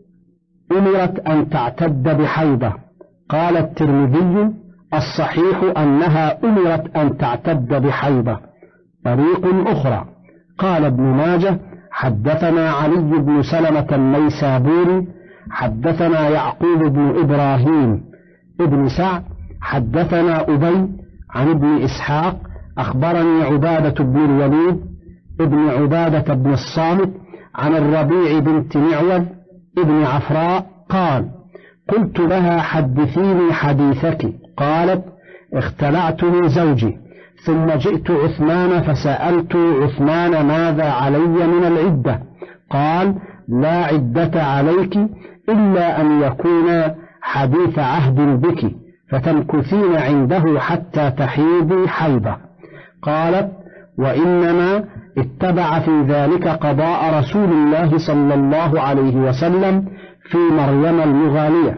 أمرت أن تعتد بحيضة. قال الترمذي: الصحيح أنها أمرت أن تعتد بحيضة. طريق أخرى. قال ابن ماجه: حدثنا علي بن سلمة النيسابوري حدثنا يعقوب بن إبراهيم ابن سعد حدثنا أبي عن ابن إسحاق أخبرني عبادة بن الوليد ابن عبادة بن الصامت عن الربيع بنت معوذ ابن عفراء قال: قلت لها: حدثيني حديثك. قالت: اختلعت من زوجي، ثم جئت عثمان فسألت عثمان ماذا علي من العدة؟ قال: لا عدة عليك إلا أن يكون حديث عهد بك، فتمكثين عنده حتى تحيضي حيضة. قالت: وإنما اتبع في ذلك قضاء رسول الله صلى الله عليه وسلم في مريم المغالية،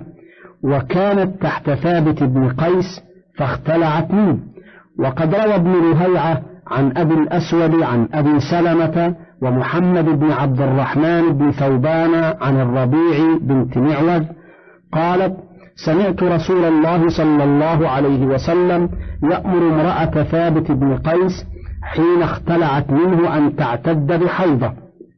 وكانت تحت ثابت بن قيس فاختلعت منه. وقد روى ابن لهيعة عن أبي الأسود عن أبي سلمة ومحمد بن عبد الرحمن بن ثوبان عن الربيع بنت معوذ قالت: سمعت رسول الله صلى الله عليه وسلم يأمر امرأة ثابت بن قيس حين اختلعت منه أن تعتد بحيضة.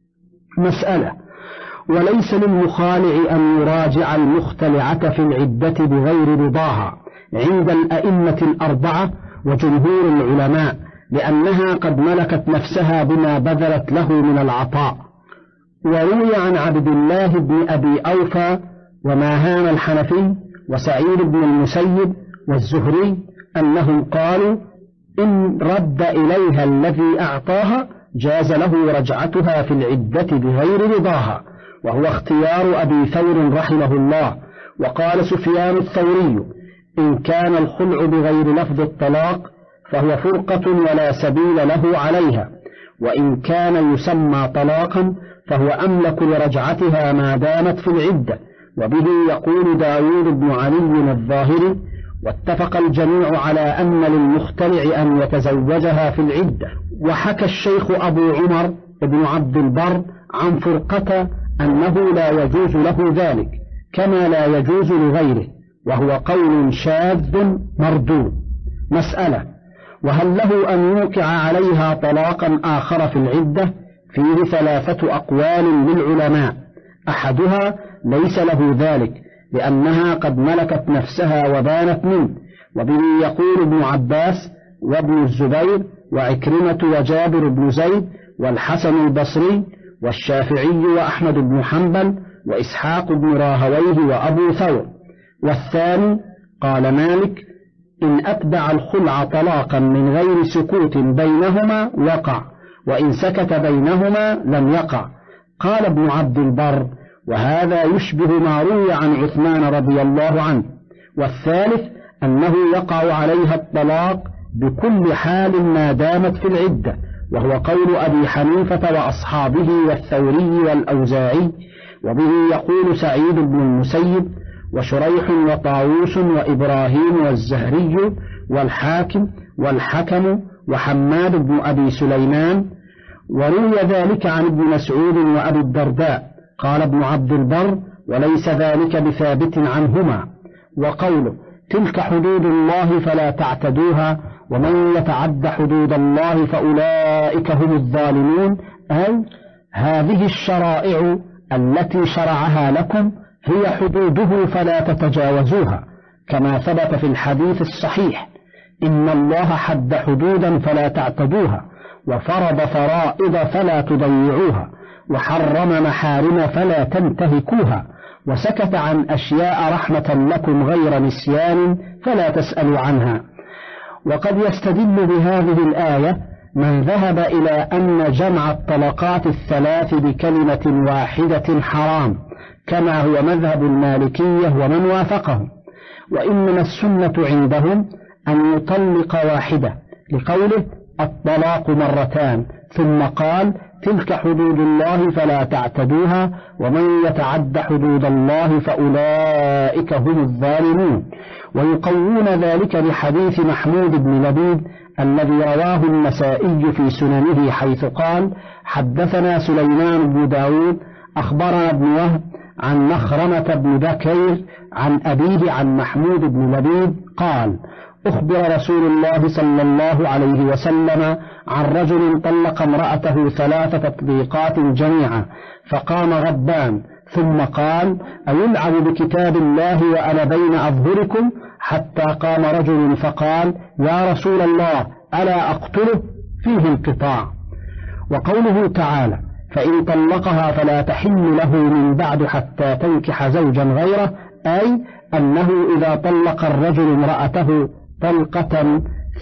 مسألة: وليس للمخالع أن يراجع المختلعة في العدة بغير رضاها عند الأئمة الأربعة وجمهور العلماء، لأنها قد ملكت نفسها بما بذلت له من العطاء. وروي عن عبد الله بن أبي أوفى وماهان الحنفي وسعيد بن المسيب والزهري أنهم قالوا: إن رد إليها الذي أعطاها جاز له رجعتها في العدة بغير رضاها، وهو اختيار أبي ثور رحمه الله. وقال سفيان الثوري: إن كان الخلع بغير لفظ الطلاق فهو فرقة ولا سبيل له عليها. وإن كان يسمى طلاقا فهو أملك لرجعتها ما دامت في العدة. وبه يقول داود بن علي الظاهري: واتفق الجميع على أن للمختلع أن يتزوجها في العدة. وحكى الشيخ أبو عمر بن عبد البر عن فرقة أنه لا يجوز له ذلك كما لا يجوز لغيره، وهو قول شاذ مردود. مسألة: وهل له أن يوقع عليها طلاقا آخر في العدة؟ فيه ثلاثة أقوال للعلماء. أحدها: ليس له ذلك لأنها قد ملكت نفسها وبانت منه. وبه يقول ابن عباس وابن الزبير وعكرمة وجابر بن زيد والحسن البصري والشافعي وأحمد بن حنبل وإسحاق بن راهويه وأبو ثور. والثاني: قال مالك: إن أتبع الخلع طلاقا من غير سكوت بينهما وقع، وإن سكت بينهما لم يقع. قال ابن عبد البر: وهذا يشبه ما روي عن عثمان رضي الله عنه. والثالث: أنه يقع عليها الطلاق بكل حال ما دامت في العدة، وهو قول أبي حنيفة وأصحابه والثوري والأوزاعي. وبه يقول سعيد بن المسيب وشريح وطاووس وإبراهيم والزهري والحاكم والحكم وحماد بن أبي سليمان. وروي ذلك عن ابن مسعود وأبي الدرداء. قال ابن عبد البر: وليس ذلك بثابت عنهما. وقوله: تلك حدود الله فلا تعتدوها ومن يتعد حدود الله فأولئك هم الظالمون، أي هذه الشرائع التي شرعها لكم هي حدوده فلا تتجاوزوها، كما ثبت في الحديث الصحيح: إن الله حد حدودا فلا تعتدوها، وفرض فرائض فلا تضيعوها، وحرم محارم فلا تنتهكوها، وسكت عن أشياء رحمة لكم غير نسيان فلا تسألوا عنها. وقد يستدل بهذه الآية من ذهب إلى أن جمع الطلقات الثلاث بكلمة واحدة حرام، كما هو مذهب المالكية ومن وافقهم. وإنما السنة عندهم أن يطلق واحدة، لقوله: الطلاق مرتان، ثم قال: تلك حدود الله فلا تعتدوها ومن يتعد حدود الله فأولئك هم الظالمون. ويقوون ذلك بحديث محمود بن لبيد الذي رواه النسائي في سننه، حيث قال: حدثنا سليمان بن داود أخبرنا ابن وهب عن مخرمة بن بكير عن أبيه عن محمود بن لبيد قال: أخبر رسول الله صلى الله عليه وسلم عن رجل طلق امرأته ثلاث تطبيقات جميعا، فقام غضبان ثم قال: أيلعب بكتاب الله وأنا بين أظهركم؟ حتى قام رجل فقال: يا رسول الله ألا أقتله؟ فيه انقطاع. وقوله تعالى: فإن طلقها فلا تحل له من بعد حتى تنكح زوجا غيره، أي أنه إذا طلق الرجل امرأته طلقة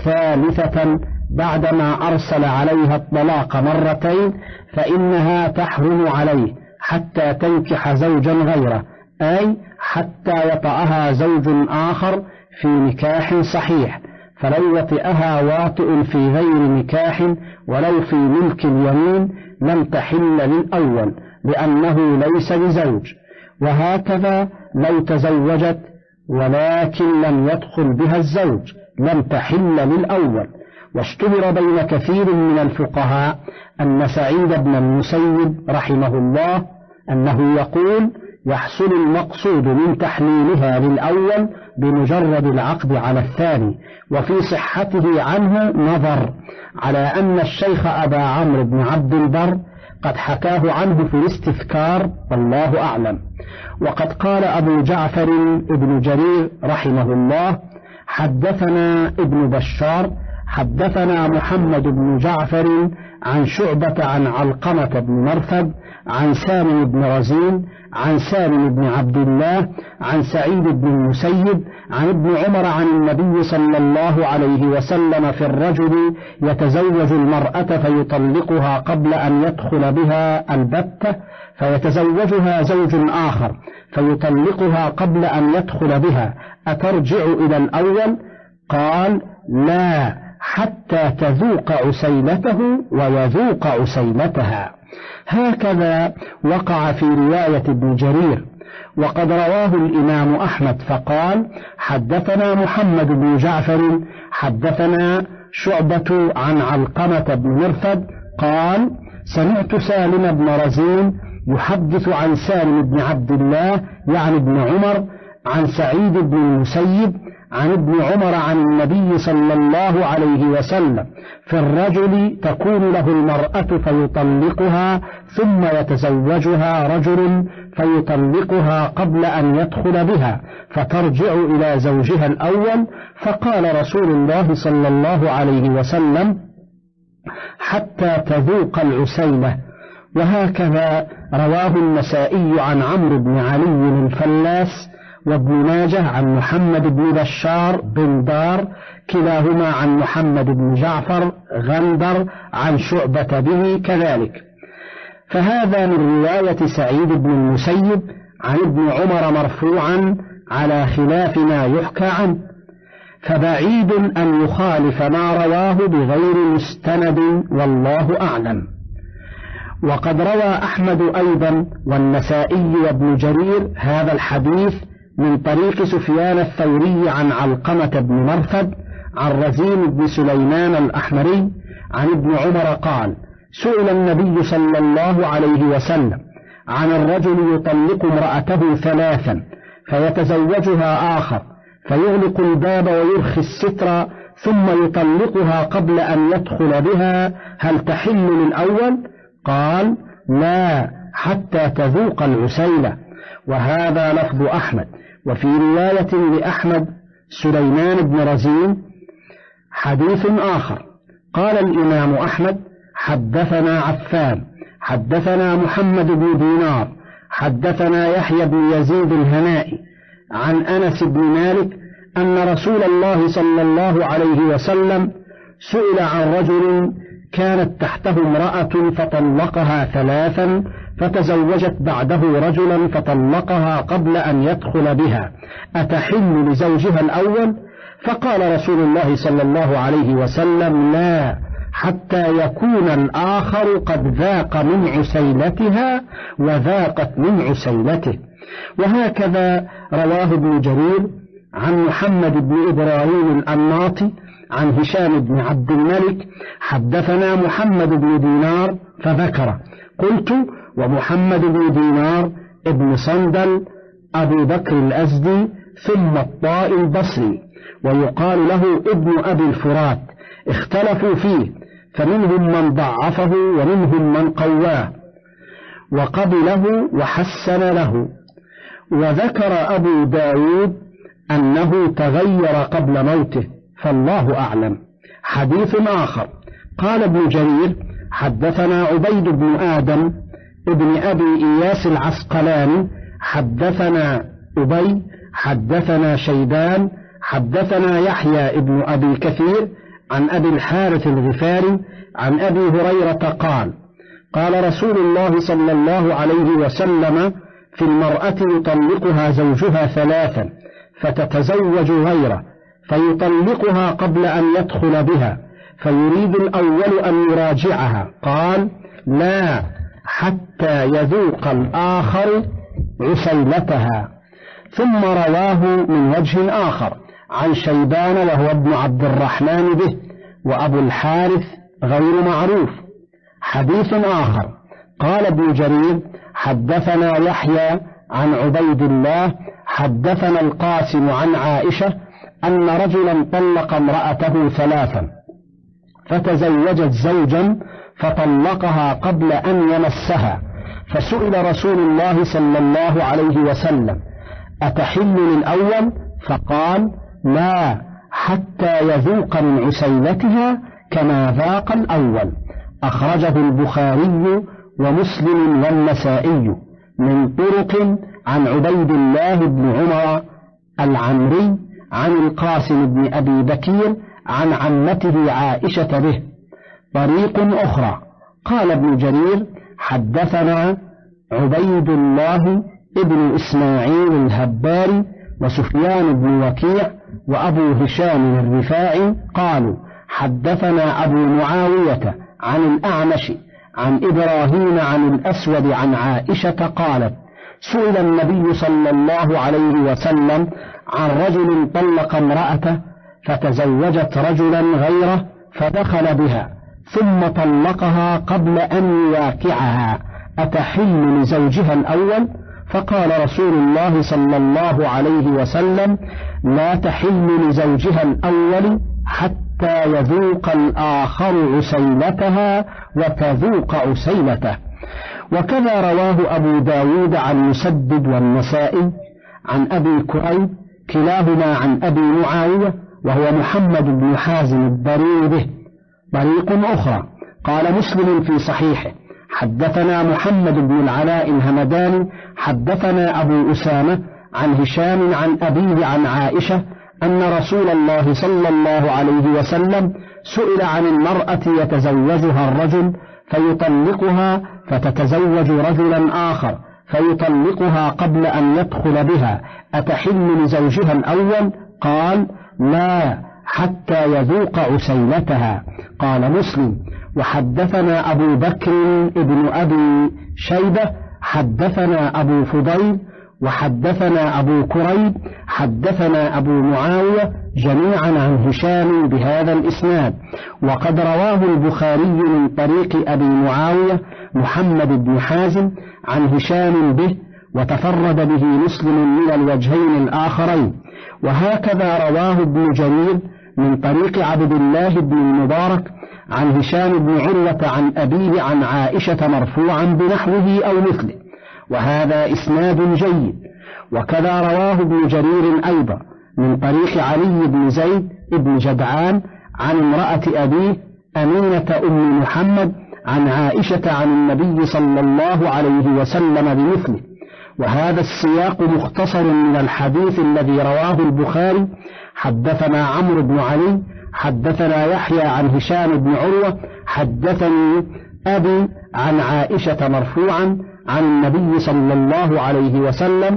ثالثة بعدما أرسل عليها الطلاق مرتين فإنها تحرم عليه حتى تنكح زوجا غيره، أي حتى يطأها زوج آخر في نكاح صحيح. فلو وطئها واطئ في غير نكاح ولو في ملك اليمين لم تحل للأول لأنه ليس بزوج. وهكذا لو تزوجت ولكن لم يدخل بها الزوج لم تحل للأول. واشتهر بين كثير من الفقهاء أن سعيد بن المسيب رحمه الله أنه يقول: يحصل المقصود من تحليلها للأول بمجرد العقد على الثاني. وفي صحته عنه نظر، على أن الشيخ أبا عمرو بن عبد البر قد حكاه عنه في الاستذكار، والله أعلم. وقد قال أبو جعفر ابن جرير رحمه الله: حدثنا ابن بشار حدثنا محمد بن جعفر عن شعبة عن علقمة بن مرثد عن سالم بن رزين عن سالم بن عبد الله عن سعيد بن المسيب عن ابن عمر عن النبي صلى الله عليه وسلم في الرجل يتزوج المرأة فيطلقها قبل أن يدخل بها البتة، فيتزوجها زوج آخر فيطلقها قبل أن يدخل بها، أترجع إلى الأول؟ قال: لا، حتى تذوق عسيلته ويذوق عسيلتها. هكذا وقع في رواية ابن جرير. وقد رواه الإمام أحمد فقال: حدثنا محمد بن جعفر حدثنا شعبة عن علقمة بن مرثد قال: سمعت سالم بن رزين يحدث عن سالم بن عبد الله يعني ابن عمر عن سعيد بن المسيب عن ابن عمر عن النبي صلى الله عليه وسلم في الرجل تكون له المرأة فيطلقها ثم يتزوجها رجل فيطلقها قبل أن يدخل بها فترجع إلى زوجها الأول، فقال رسول الله صلى الله عليه وسلم: حتى تذوق العسيلة. وهكذا رواه النسائي عن عمرو بن علي الفلاس وابن ماجه عن محمد بن بشار بن دار كلاهما عن محمد بن جعفر غندر عن شعبة به كذلك. فهذا من رواية سعيد بن المسيب عن ابن عمر مرفوعا على خلاف ما يحكى عنه، فبعيد أن يخالف ما رواه بغير مستند والله أعلم. وقد روى أحمد أيضا والنسائي وابن جرير هذا الحديث من طريق سفيان الثوري عن علقمة بن مرثد عن رزين بن سليمان الأحمري عن ابن عمر قال: سئل النبي صلى الله عليه وسلم عن الرجل يطلق امرأته ثلاثا فيتزوجها آخر فيغلق الباب ويرخي الستر ثم يطلقها قبل أن يدخل بها، هل تحل للأول؟ قال: لا، حتى تذوق العسيلة. وهذا لفظ أحمد. وفي رواية لأحمد سليمان بن رزين حديث آخر قال الإمام أحمد: حدثنا عفان حدثنا محمد بن دينار حدثنا يحيى بن يزيد الهنائي عن أنس بن مالك أن رسول الله صلى الله عليه وسلم سئل عن رجل كانت تحته امرأة فطلقها ثلاثا فتزوجت بعده رجلا فطلقها قبل أن يدخل بها، أتحل لزوجها الأول؟ فقال رسول الله صلى الله عليه وسلم: لا، حتى يكون الآخر قد ذاق من عسيلتها وذاقت من عسيلته. وهكذا رواه ابن جرير عن محمد بن إبراهيم الأناطي عن هشام بن عبد الملك حدثنا محمد بن دينار فذكر. قلت: ومحمد بن دينار ابن صندل أبو بكر الأزدي ثم الطائي البصري، ويقال له ابن أبي الفرات، اختلفوا فيه فمنهم من ضعفه ومنهم من قواه وقبله وحسن له. وذكر أبو داود أنه تغير قبل موته، فالله أعلم. حديث آخر قال ابن جرير: حدثنا عبيد بن آدم ابن أبي إياس العسقلاني حدثنا أبي حدثنا شيبان حدثنا يحيى ابن أبي كثير عن أبي الحارث الغفاري عن أبي هريرة قال: قال رسول الله صلى الله عليه وسلم: في المرأة يطلقها زوجها ثلاثا فتتزوج غيره فيطلقها قبل أن يدخل بها فيريد الأول أن يراجعها، قال: لا، حتى يذوق الآخر عسيلتها. ثم رواه من وجه آخر عن شيبان وهو ابن عبد الرحمن به وأبو الحارث غير معروف. حديث آخر قال ابن جرير: حدثنا يحيى عن عبيد الله حدثنا القاسم عن عائشة أن رجلا طلق امرأته ثلاثا فتزوجت زوجا فطلقها قبل أن يمسها، فسئل رسول الله صلى الله عليه وسلم: أتحل للأول؟ فقال: لا، حتى يذوق من عسيلتها كما ذاق الأول. أخرجه البخاري ومسلم والنسائي من طرق عن عبيد الله بن عمر العمري عن القاسم بن أبي بكير عن عمته عائشة به. طريق أخرى قال ابن جرير: حدثنا عبيد الله ابن إسماعيل الهباري وسفيان بن وكيع وأبو هشام الرفاعي قالوا: حدثنا أبو معاوية عن الأعمش عن إبراهيم عن الأسود عن عائشة قالت: سئل النبي صلى الله عليه وسلم عن رجل طلق امرأته فتزوجت رجلا غيره فدخل بها ثم طلقها قبل أن يواقعها، أتحل لزوجها الأول؟ فقال رسول الله صلى الله عليه وسلم: لا تحل لزوجها الأول حتى يذوق الآخر عسيلتها وتذوق عسيلته. وكذا رواه أبو داود عن مسدد والنسائي عن أبي كريب كلاهما عن أبي معاوية وهو محمد بن حازم الضرير به. طريق أخرى قال مسلم في صحيحه: حدثنا محمد بن العلاء الهمداني حدثنا أبو أسامة عن هشام عن أبيه عن عائشة أن رسول الله صلى الله عليه وسلم سئل عن المرأة يتزوجها الرجل فيطلقها فتتزوج رجلا آخر فيطلقها قبل أن يدخل بها، أتحل لزوجها الأول؟ قال: لا حتى يذوق عسيلتها. قال مسلم: وحدثنا أبو بكر ابن أبي شيبة حدثنا أبو فضيل وحدثنا أبو كريب حدثنا أبو معاوية جميعا عن هشام بهذا الإسناد. وقد رواه البخاري من طريق أبي معاوية محمد بن حازم عن هشام به، وتفرد به مسلم من الوجهين الآخرين. وهكذا رواه ابن جرير من طريق عبد الله بن المبارك عن هشام بن عروة عن أبيه عن عائشة مرفوعا بنحوه أو مثله، وهذا إسناد جيد. وكذا رواه ابن جرير أيضا من طريق علي بن زيد بن جدعان عن امرأة أبيه أمينة أم محمد عن عائشة عن النبي صلى الله عليه وسلم بمثله. وهذا السياق مختصر من الحديث الذي رواه البخاري: حدثنا عمرو بن علي حدثنا يحيى عن هشام بن عروة حدثني أبي عن عائشة مرفوعا عن النبي صلى الله عليه وسلم.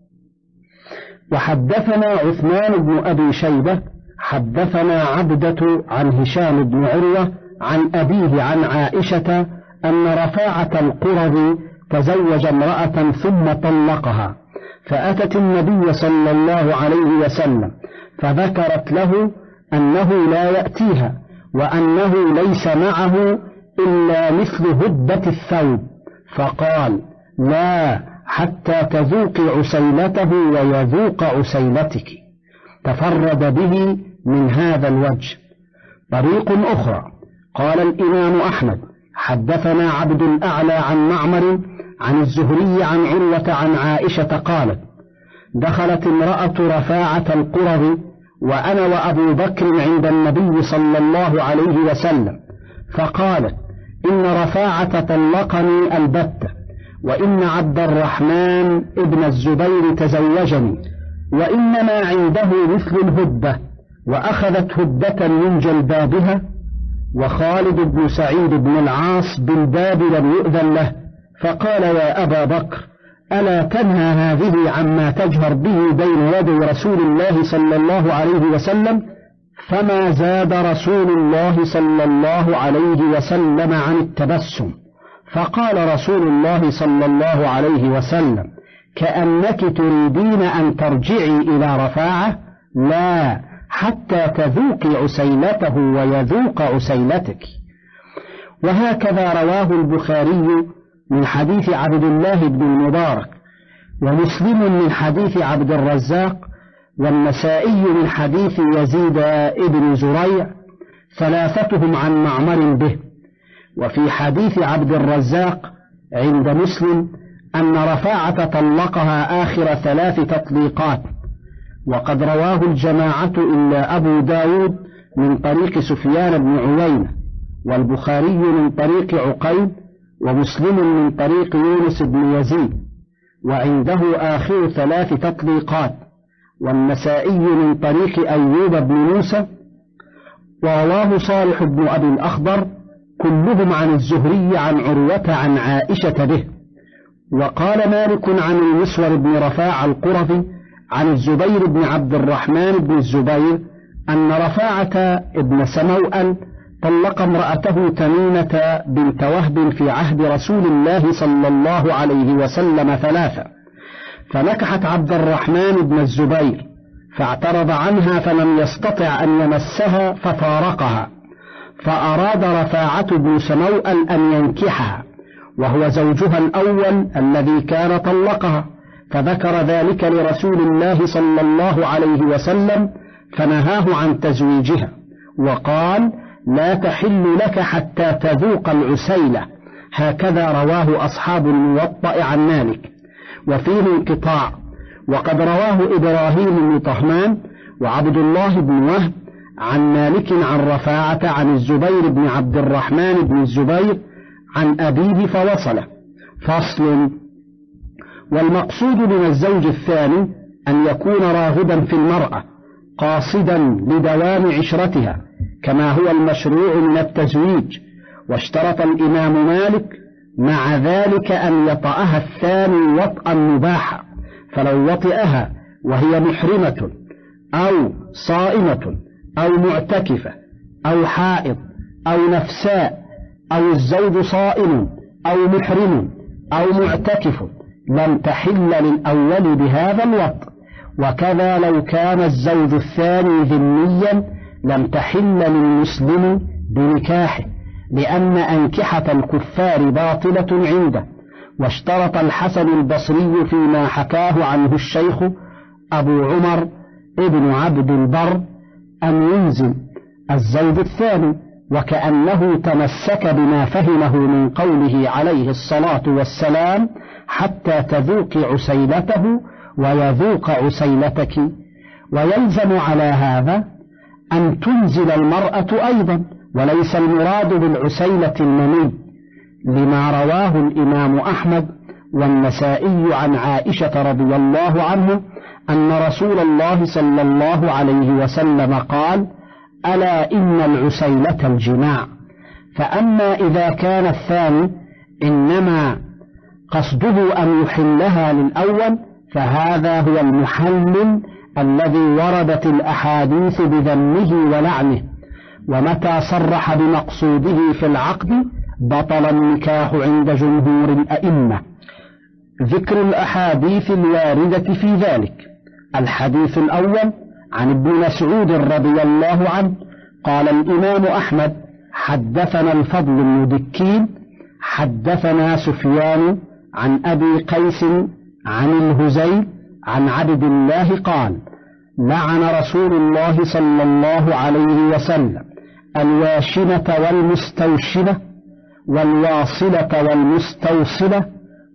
وحدثنا عثمان بن أبي شيبة حدثنا عبدة عن هشام بن عروة عن أبيه عن عائشة أن رفاعة القرظ تزوج امرأة ثم طلقها، فأتت النبي صلى الله عليه وسلم فذكرت له أنه لا يأتيها وأنه ليس معه إلا مثل هدبة الثوب، فقال: لا حتى تذوق عسيلته ويذوق عسيلتك. تفرد به من هذا الوجه. طريق أخرى قال الإمام أحمد: حدثنا عبد الأعلى عن معمر عن الزهري عن عروة عن عائشة قالت: دخلت امرأة رفاعة القرظ وأنا وأبو بكر عند النبي صلى الله عليه وسلم، فقالت: إن رفاعة طلقني البتة، وإن عبد الرحمن ابن الزبير تزوجني، وإنما عنده مثل الهدبة، وأخذت هدبة من جلبابها. وخالد بن سعيد بن العاص بالباب لم يؤذن له، فقال: يا أبا بكر، ألا تنهى هذه عما تجهر به بين يدي رسول الله صلى الله عليه وسلم؟ فما زاد رسول الله صلى الله عليه وسلم عن التبسم. فقال رسول الله صلى الله عليه وسلم: كأنك تريدين أن ترجعي إلى رفاعة؟ لا حتى تذوقي عسيلته ويذوق عسيلتك. وهكذا رواه البخاري من حديث عبد الله بن المبارك، ومسلم من حديث عبد الرزاق، والنسائي من حديث يزيد ابن زريع، ثلاثتهم عن معمر به. وفي حديث عبد الرزاق عند مسلم أن رفاعة طلقها آخر ثلاث تطليقات. وقد رواه الجماعة إلا أبو داود من طريق سفيان بن عيينة، والبخاري من طريق عقيل، ومسلم من طريق يونس بن يزيد، وعنده آخر ثلاث تطليقات، والنسائي من طريق أيوب بن موسى، ورواه صالح بن أبي الأخضر، كلهم عن الزهري عن عروة عن عائشة به. وقال مالك عن المسور بن رفاع القرظي عن الزبير بن عبد الرحمن بن الزبير أن رفاعة ابن سموأل طلق امرأته تميمة بنت وهب في عهد رسول الله صلى الله عليه وسلم ثلاثة، فنكحت عبد الرحمن بن الزبير فاعترض عنها فلم يستطع أن يمسها ففارقها، فأراد رفاعة بن سموأل أن ينكحها وهو زوجها الأول الذي كان طلقها، فذكر ذلك لرسول الله صلى الله عليه وسلم فنهاه عن تزويجها وقال: لا تحل لك حتى تذوق العسيلة. هكذا رواه أصحاب الموطأ عن مالك. وفيه انقطاع، وقد رواه إبراهيم بن طهمان وعبد الله بن وهب عن مالك عن رفاعة عن الزبير بن عبد الرحمن بن الزبير عن أبيه فوصله. فصل. والمقصود من الزوج الثاني أن يكون راغبا في المرأة قاصدا لدوام عشرتها كما هو المشروع من التزويج. واشترط الإمام مالك مع ذلك أن يطأها الثاني وطئا مباحا، فلو وطئها وهي محرمة أو صائمة أو معتكفة أو حائض أو نفساء أو الزوج صائم أو محرم أو معتكف لم تحل للأول بهذا الوطء، وكذا لو كان الزوج الثاني ذميا لم تحل للمسلم بنكاحه، لأن أنكحة الكفار باطلة عنده. واشترط الحسن البصري فيما حكاه عنه الشيخ أبو عمر ابن عبد البر أن ينزل الزوج الثاني، وكأنه تمسك بما فهمه من قوله عليه الصلاة والسلام: حتى تذوق عسيلته ويذوق عسيلتك. ويلزم على هذا أن تنزل المرأة أيضا، وليس المراد بالعسيلة المني، لما رواه الإمام أحمد والنسائي عن عائشة رضي الله عنه أن رسول الله صلى الله عليه وسلم قال: ألا إن العسيلة الجماع. فأما إذا كان الثاني إنما قصده أن يحلها للأول فهذا هو المحلل الذي وردت الأحاديث بذمه ولعنه، ومتى صرح بمقصوده في العقد بطل النكاح عند جمهور الأئمة. ذكر الأحاديث الواردة في ذلك. الحديث الأول عن ابن مسعود رضي الله عنه قال الإمام أحمد: حدثنا الفضل بن دكين حدثنا سفيان عن أبي قيس عن الهزيل عن عبد الله قال: لعن رسول الله صلى الله عليه وسلم الواشمة والمستوشمة والواصلة والمستوصلة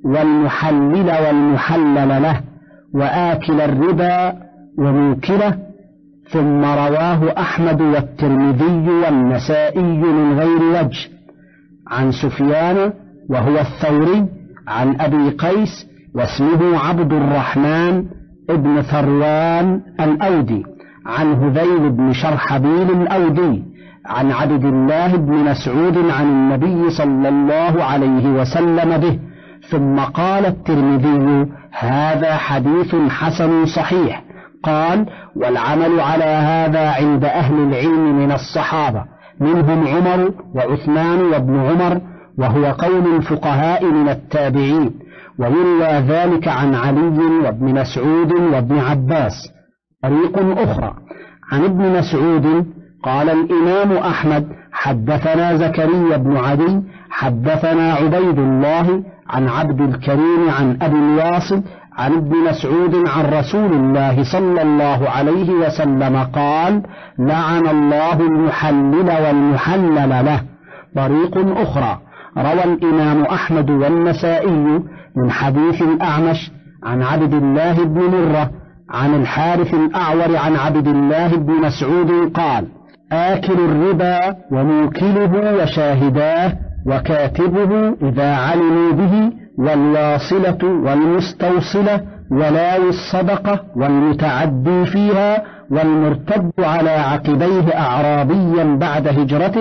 والمحلل والمحلل له وآكل الربا وموكله. ثم رواه أحمد والترمذي والنسائي من غير وجه عن سفيان وهو الثوري عن أبي قيس واسمه عبد الرحمن ابن ثروان الأودي عن هذيل بن شرحبيل الأودي عن عبد الله بن مسعود عن النبي صلى الله عليه وسلم به. ثم قال الترمذي: هذا حديث حسن صحيح. قال: والعمل على هذا عند أهل العلم من الصحابة، منهم عمر وعثمان وابن عمر، وهو قول الفقهاء من التابعين، ويروى ذلك عن علي وابن مسعود وابن عباس. طريق أخرى عن ابن مسعود قال الإمام أحمد: حدثنا زكريا بن عدي حدثنا عبيد الله عن عبد الكريم عن أبي الواصل عن ابن مسعود عن رسول الله صلى الله عليه وسلم قال: لعن الله المحلل والمحلل له. طريق أخرى روى الإمام أحمد والنسائي من حديث الأعمش عن عبد الله بن مرة عن الحارث الأعور عن عبد الله بن مسعود قال: آكل الربا وموكله وشاهداه وكاتبه إذا علموا به، والواصلة والمستوصلة ولاوي الصدقة والمتعدي فيها والمرتد على عقبيه أعرابيا بعد هجرته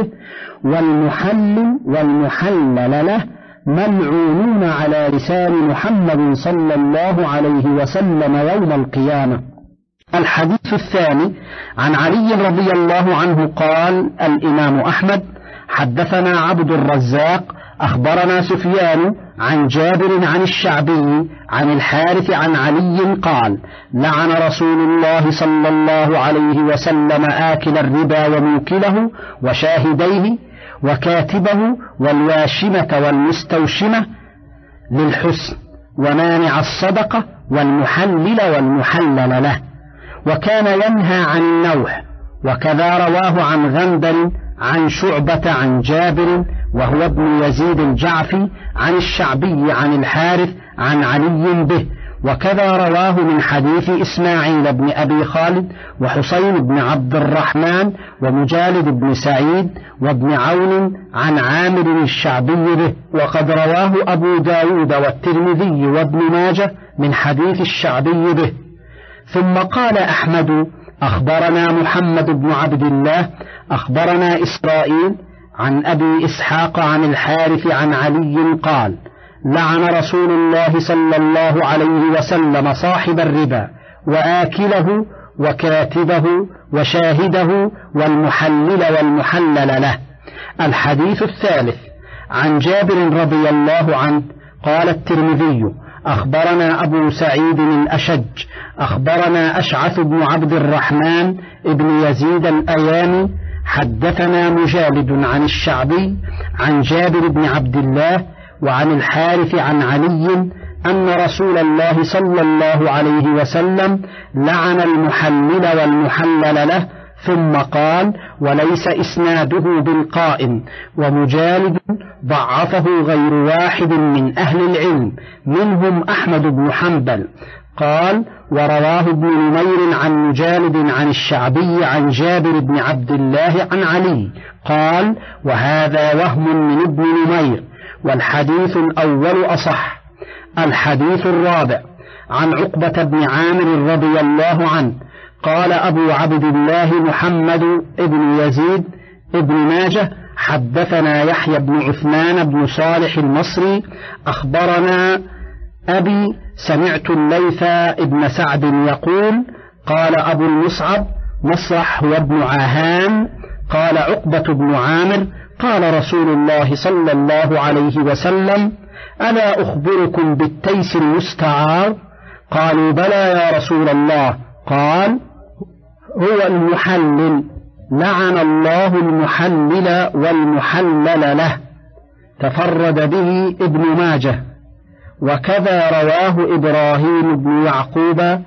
والمحلل والمحلل له ملعونون على لسان محمد صلى الله عليه وسلم يوم القيامة. الحديث الثاني عن علي رضي الله عنه قال الإمام أحمد حدثنا عبد الرزاق أخبرنا سفيان عن جابر عن الشعبي عن الحارث عن علي قال لعن رسول الله صلى الله عليه وسلم آكل الربا وموكله وشاهديه وكاتبه والواشمة والمستوشمة للحسن ومانع الصدقة والمحلل والمحلل له، وكان ينهى عن النوح. وكذا رواه عن غندر عن شعبة عن جابر وهو ابن يزيد الجعفي عن الشعبي عن الحارث عن علي به. وكذا رواه من حديث إسماعيل بن أبي خالد وحسين بن عبد الرحمن ومجالد بن سعيد وابن عون عن عامر الشعبي به. وقد رواه أبو داود والترمذي وابن ماجه من حديث الشعبي به. ثم قال أحمد أخبرنا محمد بن عبد الله أخبرنا إسرائيل عن أبي إسحاق عن الحارث عن علي قال لعن رسول الله صلى الله عليه وسلم صاحب الربا وآكله وكاتبه وشاهده والمحلل والمحلل له. الحديث الثالث عن جابر رضي الله عنه قال الترمذي أخبرنا أبو سعيد الأشج أخبرنا أشعث بن عبد الرحمن ابن يزيد الأيامي حدثنا مجالد عن الشعبي عن جابر بن عبد الله وعن الحارث عن علي أن رسول الله صلى الله عليه وسلم لعن المحلل والمحلل له، ثم قال وليس إسناده بالقائم. ومجالد ضعفه غير واحد من أهل العلم منهم أحمد بن حنبل. قال ورواه ابن نمير عن مجالد عن الشعبي عن جابر بن عبد الله عن علي قال وهذا وهم من ابن نمير والحديث الأول أصح. الحديث الرابع عن عقبة بن عامر رضي الله عنه قال أبو عبد الله محمد بن يزيد ابن ماجه حدثنا يحيى بن عثمان بن صالح المصري أخبرنا أبي سمعت الليث ابن سعد يقول قال أبو المصعب مصرح وابن عاهان قال عقبة بن عامر قال رسول الله صلى الله عليه وسلم ألا أخبركم بالتيس المستعار؟ قالوا بلى يا رسول الله. قال هو المحلل لعن الله المحلل والمحلل له. تفرد به ابن ماجه. وكذا رواه إبراهيم بن يعقوب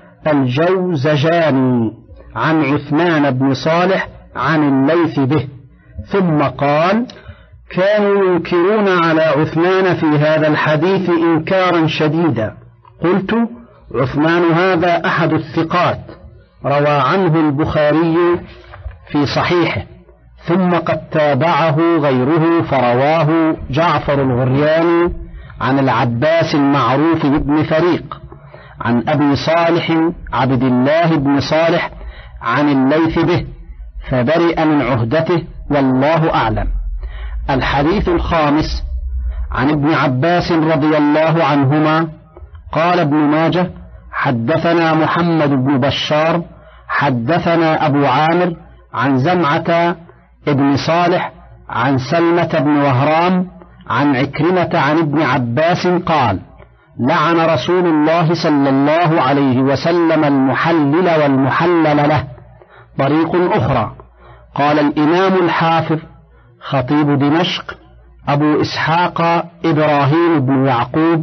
الجوزجاني عن عثمان بن صالح عن الليث به. ثم قال كانوا ينكرون على عثمان في هذا الحديث إنكارا شديدا. قلت عثمان هذا أحد الثقات روى عنه البخاري في صحيحه، ثم قد تابعه غيره فرواه جعفر الغرياني عن العباس المعروف بن فريق عن أبي صالح عبد الله بن صالح عن الليث به فبرئ من عهدته والله أعلم. الحديث الخامس عن ابن عباس رضي الله عنهما قال ابن ماجه حدثنا محمد بن بشار حدثنا أبو عامر عن زمعة ابن صالح عن سلمة بن وهرام عن عكرمة عن ابن عباس قال لعن رسول الله صلى الله عليه وسلم المحلل والمحلل له. طريق أخرى قال الإمام الحافظ خطيب دمشق أبو إسحاق إبراهيم بن يعقوب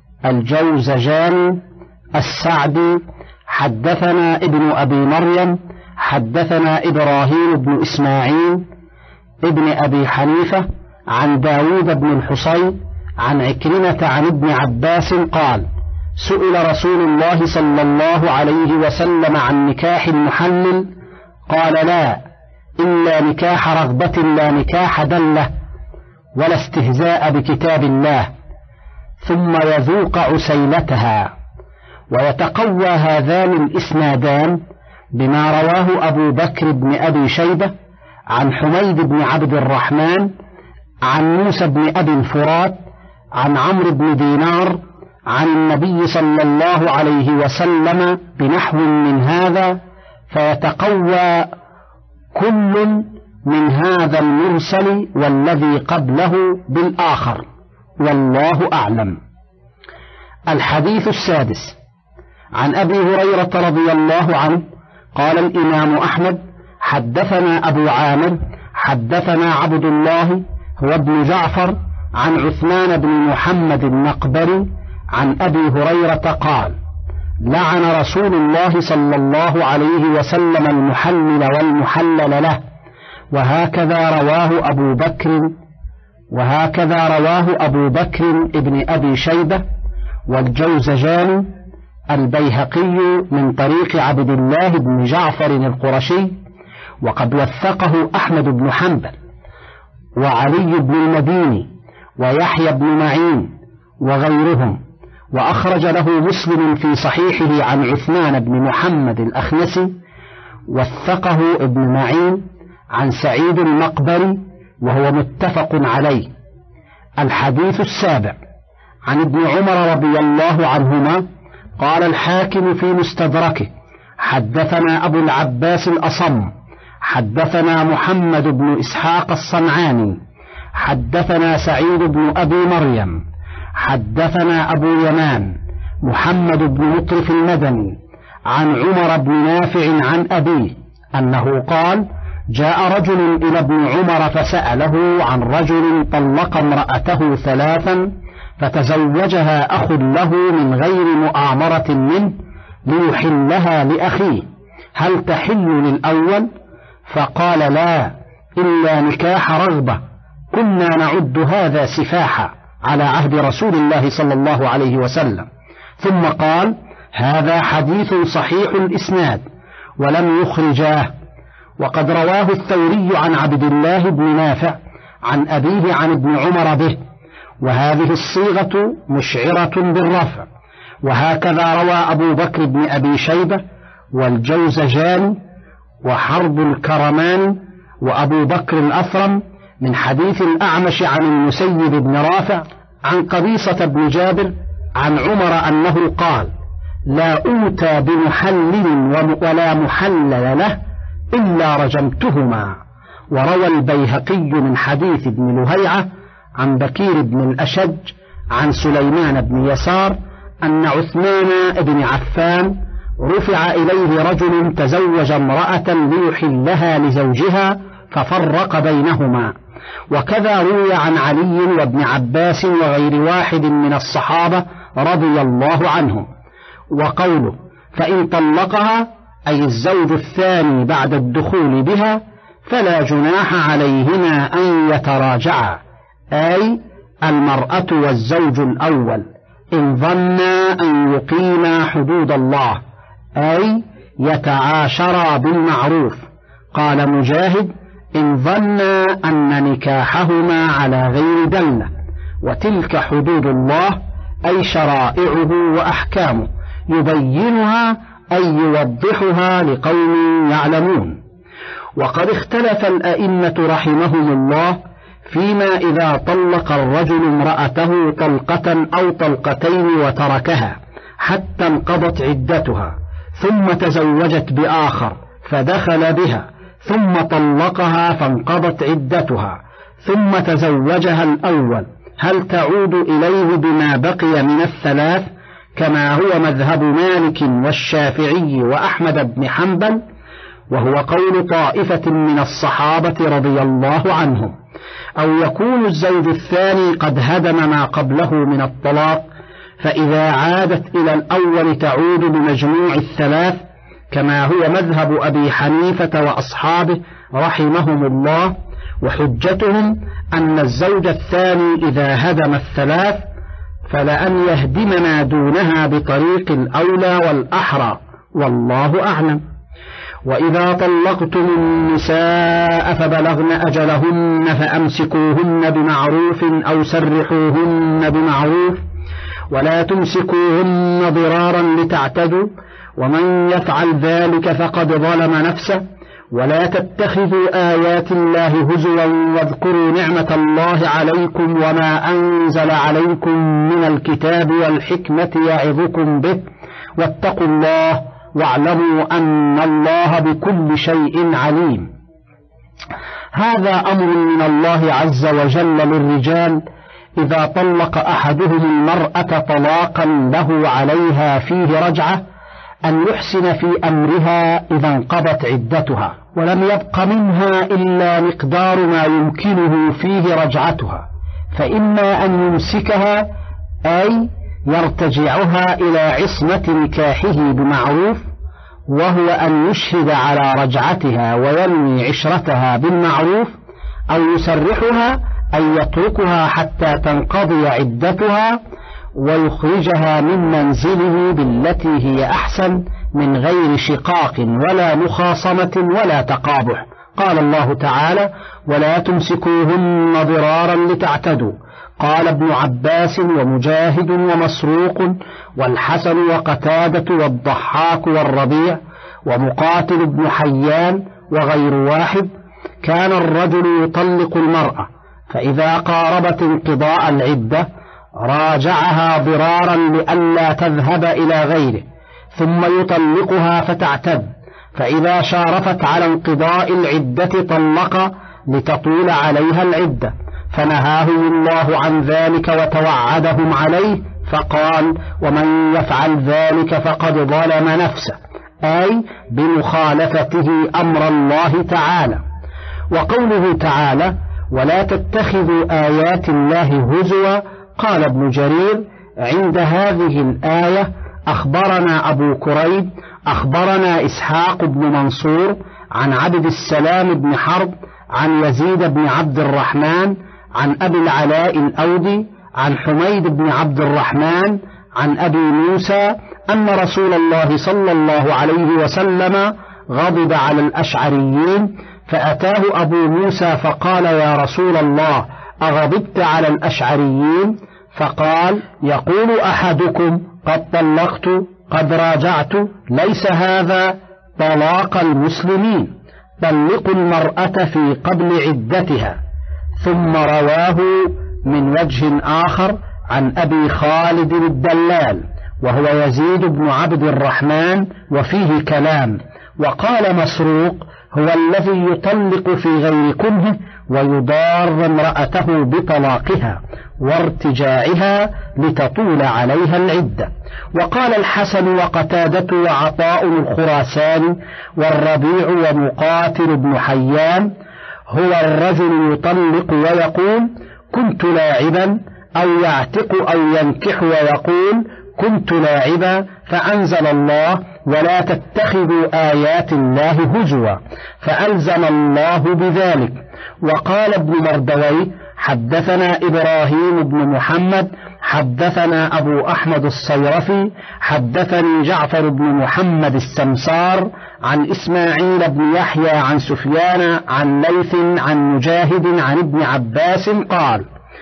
الجوزجاني السعدي حدثنا ابن أبي مريم حدثنا إبراهيم بن إسماعيل ابن أبي حنيفة عن داود بن الحصين عن عكرمة عن ابن عباس قال سئل رسول الله صلى الله عليه وسلم عن نكاح المحلل قال لا إلا نكاح رغبة لا نكاح دلة ولا استهزاء بكتاب الله، ثم يذوق عسيلتها. ويتقوى هذان الإسنادان بما رواه أبو بكر بن أبي شيبة عن حميد بن عبد الرحمن عن موسى بن أبي الفرات عن عمرو بن دينار عن النبي صلى الله عليه وسلم بنحو من هذا فيتقوى كل من هذا المرسل والذي قبله بالآخر، والله أعلم. الحديث السادس عن أبي هريرة رضي الله عنه قال الإمام أحمد: حدثنا أبو عامر حدثنا عبد الله هو ابن جعفر عن عثمان بن محمد النقبري عن أبي هريرة قال: لعن رسول الله صلى الله عليه وسلم المحلل والمحلل له. وهكذا رواه أبو بكر وهكذا رواه أبو بكر ابن أبي شيبة والجوزجاني البيهقي من طريق عبد الله بن جعفر القرشي، وقد وثقه أحمد بن حنبل وعلي بن المديني ويحيى بن معين وغيرهم، وأخرج له مسلم في صحيحه عن عثمان بن محمد الأخنسي، وثقه ابن معين عن سعيد المقبري وهو متفق عليه. الحديث السابع عن ابن عمر رضي الله عنهما قال الحاكم في مستدركه: حدثنا أبو العباس الأصم حدثنا محمد بن إسحاق الصنعاني حدثنا سعيد بن أبي مريم حدثنا أبو يمان محمد بن مطرف المدني عن عمر بن نافع عن أبيه أنه قال: جاء رجل إلى ابن عمر فسأله عن رجل طلق امرأته ثلاثا فتزوجها أخ له من غير مؤامرة منه ليحلها لأخيه، هل تحل للأول؟ فقال: لا، إلا نكاح رغبة، كنا نعد هذا سفاحا على عهد رسول الله صلى الله عليه وسلم. ثم قال: هذا حديث صحيح الإسناد ولم يخرجاه. وقد رواه الثوري عن عبد الله بن نافع عن أبيه عن ابن عمر به، وهذه الصيغة مشعرة بالرفع. وهكذا روى أبو بكر بن أبي شيبة والجوزجاني وحرب الكرمان وأبو بكر الأثرم من حديث الأعمش عن المسيب بن رافع عن قبيصة بن جابر عن عمر أنه قال: لا أوتى بمحلل ولا محلل له إلا رجمتهما. وروى البيهقي من حديث ابن لهيعة عن بكير بن الأشج عن سليمان بن يسار أن عثمان بن عفان رفع إليه رجل تزوج امرأة ليحلها لزوجها ففرق بينهما. وكذا روي عن علي وابن عباس وغير واحد من الصحابة رضي الله عنهم. وقوله: فإن طلقها أي الزوج الثاني بعد الدخول بها فلا جناح عليهما أن يتراجعا، أي المرأة والزوج الأول، إن ظنا أن يقيما حدود الله، أي يتعاشرا بالمعروف. قال مجاهد: إن ظنا أن نكاحهما على غير دلة. وتلك حدود الله أي شرائعه وأحكامه يبينها أي يوضحها لقوم يعلمون. وقد اختلف الأئمة رحمهم الله فيما إذا طلق الرجل امرأته طلقة أو طلقتين وتركها حتى انقضت عدتها ثم تزوجت بآخر فدخل بها ثم طلقها فانقضت عدتها ثم تزوجها الأول، هل تعود إليه بما بقي من الثلاث كما هو مذهب مالك والشافعي وأحمد بن حنبل، وهو قول طائفة من الصحابة رضي الله عنهم، أو يكون الزوج الثاني قد هدم ما قبله من الطلاق، فإذا عادت إلى الأول تعود بمجموع الثلاث كما هو مذهب أبي حنيفة وأصحابه رحمهم الله. وحجتهم أن الزوج الثاني إذا هدم الثلاث فلأن يهدم ما دونها بطريق الأولى والأحرى، والله أعلم. وإذا طلقتم النساء فبلغن أجلهن فأمسكوهن بمعروف أو سرحوهن بمعروف ولا تمسكوهن ضرارا لتعتدوا، ومن يفعل ذلك فقد ظلم نفسه. ولا تتخذوا آيات الله هزوا واذكروا نعمة الله عليكم وما أنزل عليكم من الكتاب والحكمة يعظكم به، واتقوا الله واعلموا أن الله بكل شيء عليم. هذا أمر من الله عز وجل للرجال إذا طلق أحدهم المرأة طلاقا له عليها فيه رجعة أن يحسن في أمرها إذا انقضت عدتها ولم يبق منها إلا مقدار ما يمكنه فيه رجعتها، فإما أن يمسكها أي يرتجعها إلى عصمة نكاحه بمعروف، وهو أن يشهد على رجعتها وينوي عشرتها بالمعروف، أو يسرحها أن يتركها حتى تنقضي عدتها ويخرجها من منزله بالتي هي أحسن من غير شقاق ولا مخاصمة ولا تقابح. قال الله تعالى: ولا تمسكوهن ضرارا لتعتدوا. قال ابن عباس ومجاهد ومسروق والحسن وقتادة والضحاك والربيع ومقاتل بن حيان وغير واحد: كان الرجل يطلق المرأة فإذا قاربت انقضاء العدة راجعها ضرارا لئلا تذهب إلى غيره، ثم يطلقها فتعتد، فإذا شارفت على انقضاء العدة طلق لتطول عليها العدة، فنهاهم الله عن ذلك وتوعدهم عليه فقال: ومن يفعل ذلك فقد ظلم نفسه، أي بمخالفته أمر الله تعالى. وقوله تعالى: ولا تتخذوا آيات الله هزوا، قال ابن جرير عند هذه الآية: أخبرنا أبو كريب أخبرنا إسحاق بن منصور عن عبد السلام بن حرب عن يزيد بن عبد الرحمن عن أبي العلاء الأودي عن حميد بن عبد الرحمن عن أبي موسى أن رسول الله صلى الله عليه وسلم غضب على الأشعريين، فأتاه أبو موسى فقال: يا رسول الله، أغضبت على الأشعريين؟ فقال: يقول أحدكم قد طلقت قد راجعت، ليس هذا طلاق المسلمين، طلقوا المرأة في قبل عدتها. ثم رواه من وجه آخر عن أبي خالد الدلال وهو يزيد بن عبد الرحمن وفيه كلام. وقال مسروق: هو الذي يطلق في غير كنه ويضار امرأته بطلاقها وارتجاعها لتطول عليها العدة. وقال الحسن وقتادة وعطاء الخراساني والربيع ومقاتل بن حيان: هو الرجل يطلق ويقول كنت لاعبا، أو يعتق أو ينكح ويقول كنت لاعبا، فأنزل الله: ولا تتخذوا آيات الله هزوا، فألزم الله بذلك. وقال ابن مردوي: حدثنا إبراهيم بن محمد حدثنا أبو أحمد الصيرفي حدثني جعفر بن محمد السمسار عن إسماعيل بن يحيى عن سفيان عن ليث عن مجاهد عن ابن عباس قال: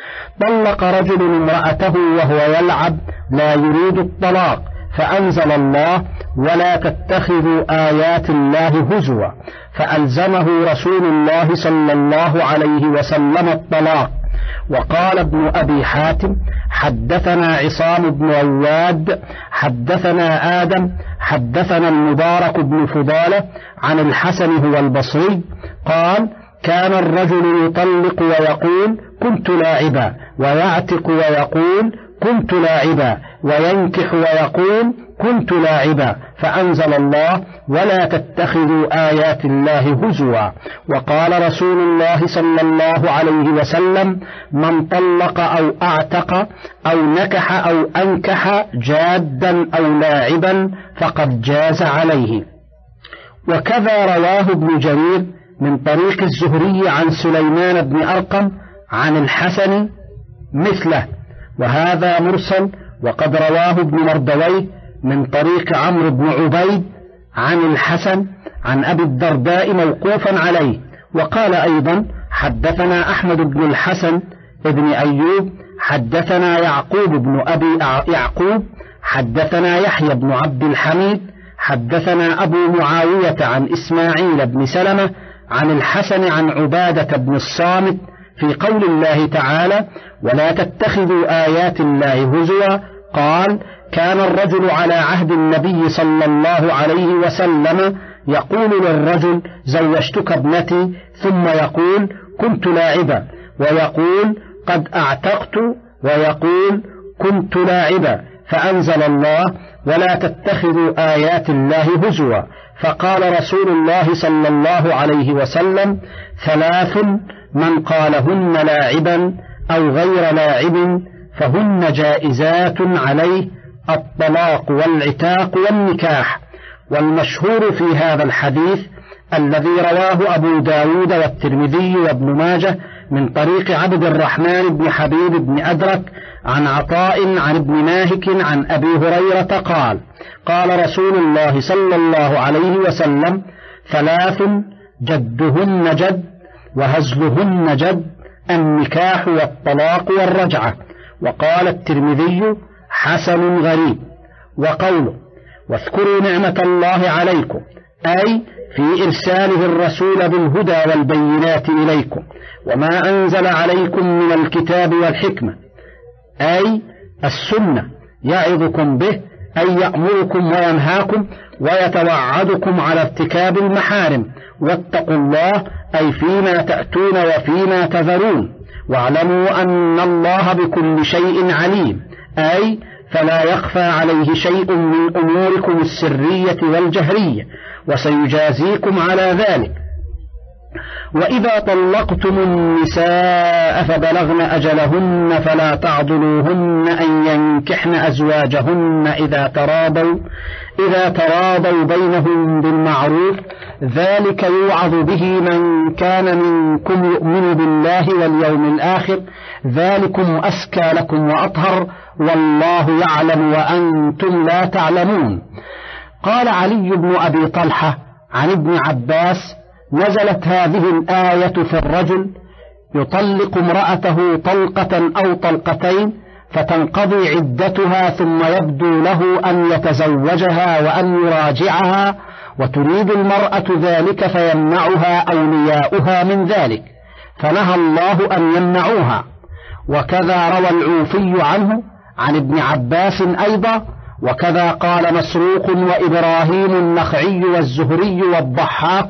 طلق رجل امرأته وهو يلعب لا يريد الطلاق، فأنزل الله: ولا تتخذوا آيات الله هزوا، فألزمه رسول الله صلى الله عليه وسلم الطلاق. وقال ابن أبي حاتم: حدثنا عصام بن عواد حدثنا آدم حدثنا المبارك بن فضالة عن الحسن هو البصري قال: كان الرجل يطلق ويقول كنت لاعبا، ويعتق ويقول كنت لاعبا، وينكح ويقول كنت لاعبا، فأنزل الله: ولا تتخذوا آيات الله هزوا. وقال رسول الله صلى الله عليه وسلم: من طلق أو أعتق أو نكح أو أنكح جادا أو لاعبا فقد جاز عليه. وكذا رواه ابن جرير من طريق الزهري عن سليمان بن أرقم عن الحسن مثله، وهذا مرسل. وقد رواه ابن مردوي من طريق عمرو بن عبيد عن الحسن عن أبي الدرداء موقوفا عليه. وقال أيضا: حدثنا أحمد بن الحسن ابن أيوب حدثنا يعقوب بن أبي يعقوب حدثنا يحيى بن عبد الحميد حدثنا أبو معاوية عن إسماعيل بن سلمة عن الحسن عن عبادة بن الصامت في قول الله تعالى: ولا تتخذوا آيات الله هزوا. قال: كان الرجل على عهد النبي صلى الله عليه وسلم يقول للرجل: زوجتك ابنتي، ثم يقول: كنت لاعبا، ويقول: قد أعتقت، ويقول: كنت لاعبا، فأنزل الله: ولا تتخذوا آيات الله هزوا. فقال رسول الله صلى الله عليه وسلم: ثلاث من قالهن لاعبا أو غير لاعب فهن جائزات عليه: الطلاق والعتاق والنكاح. والمشهور في هذا الحديث الذي رواه أبو داود والترمذي وابن ماجه من طريق عبد الرحمن بن حبيب بن أدرك عن عطاء عن ابن ماهك عن أبي هريرة قال: قال رسول الله صلى الله عليه وسلم: ثلاث جدهن جد وهزلهن جد: النكاح والطلاق والرجعة. وقال الترمذي: حسن غريب. وقوله: واذكروا نعمة الله عليكم، أي في إرساله الرسول بالهدى والبينات إليكم، وما أنزل عليكم من الكتاب والحكمة، أي السنة، يعظكم به، أي يأمركم وينهاكم ويتوعدكم على ارتكاب المحارم. واتقوا الله، أي فيما تأتون وفيما تذرون، واعلموا أن الله بكل شيء عليم، أي فلا يخفى عليه شيء من أموركم السرية والجهرية، وسيجازيكم على ذلك. وإذا طلقتم النساء فبلغن أجلهن فلا تعضلوهن أن ينكحن أزواجهن إذا تراضوا إذا تراضوا بينهم بالمعروف، ذلك يوعظ به من كان منكم يؤمن بالله واليوم الآخر، ذلكم أزكى لكم وأطهر، والله يعلم وأنتم لا تعلمون. قال علي بن أبي طلحة عن ابن عباس: نزلت هذه الآية في الرجل يطلق امرأته طلقة أو طلقتين فتنقضي عدتها ثم يبدو له أن يتزوجها وأن يراجعها، وتريد المرأة ذلك فيمنعها أولياؤها من ذلك، فنهى الله أن يمنعوها. وكذا روى العوفي عنه عن ابن عباس أيضا، وكذا قال مسروق وإبراهيم النخعي والزهري والضحاك: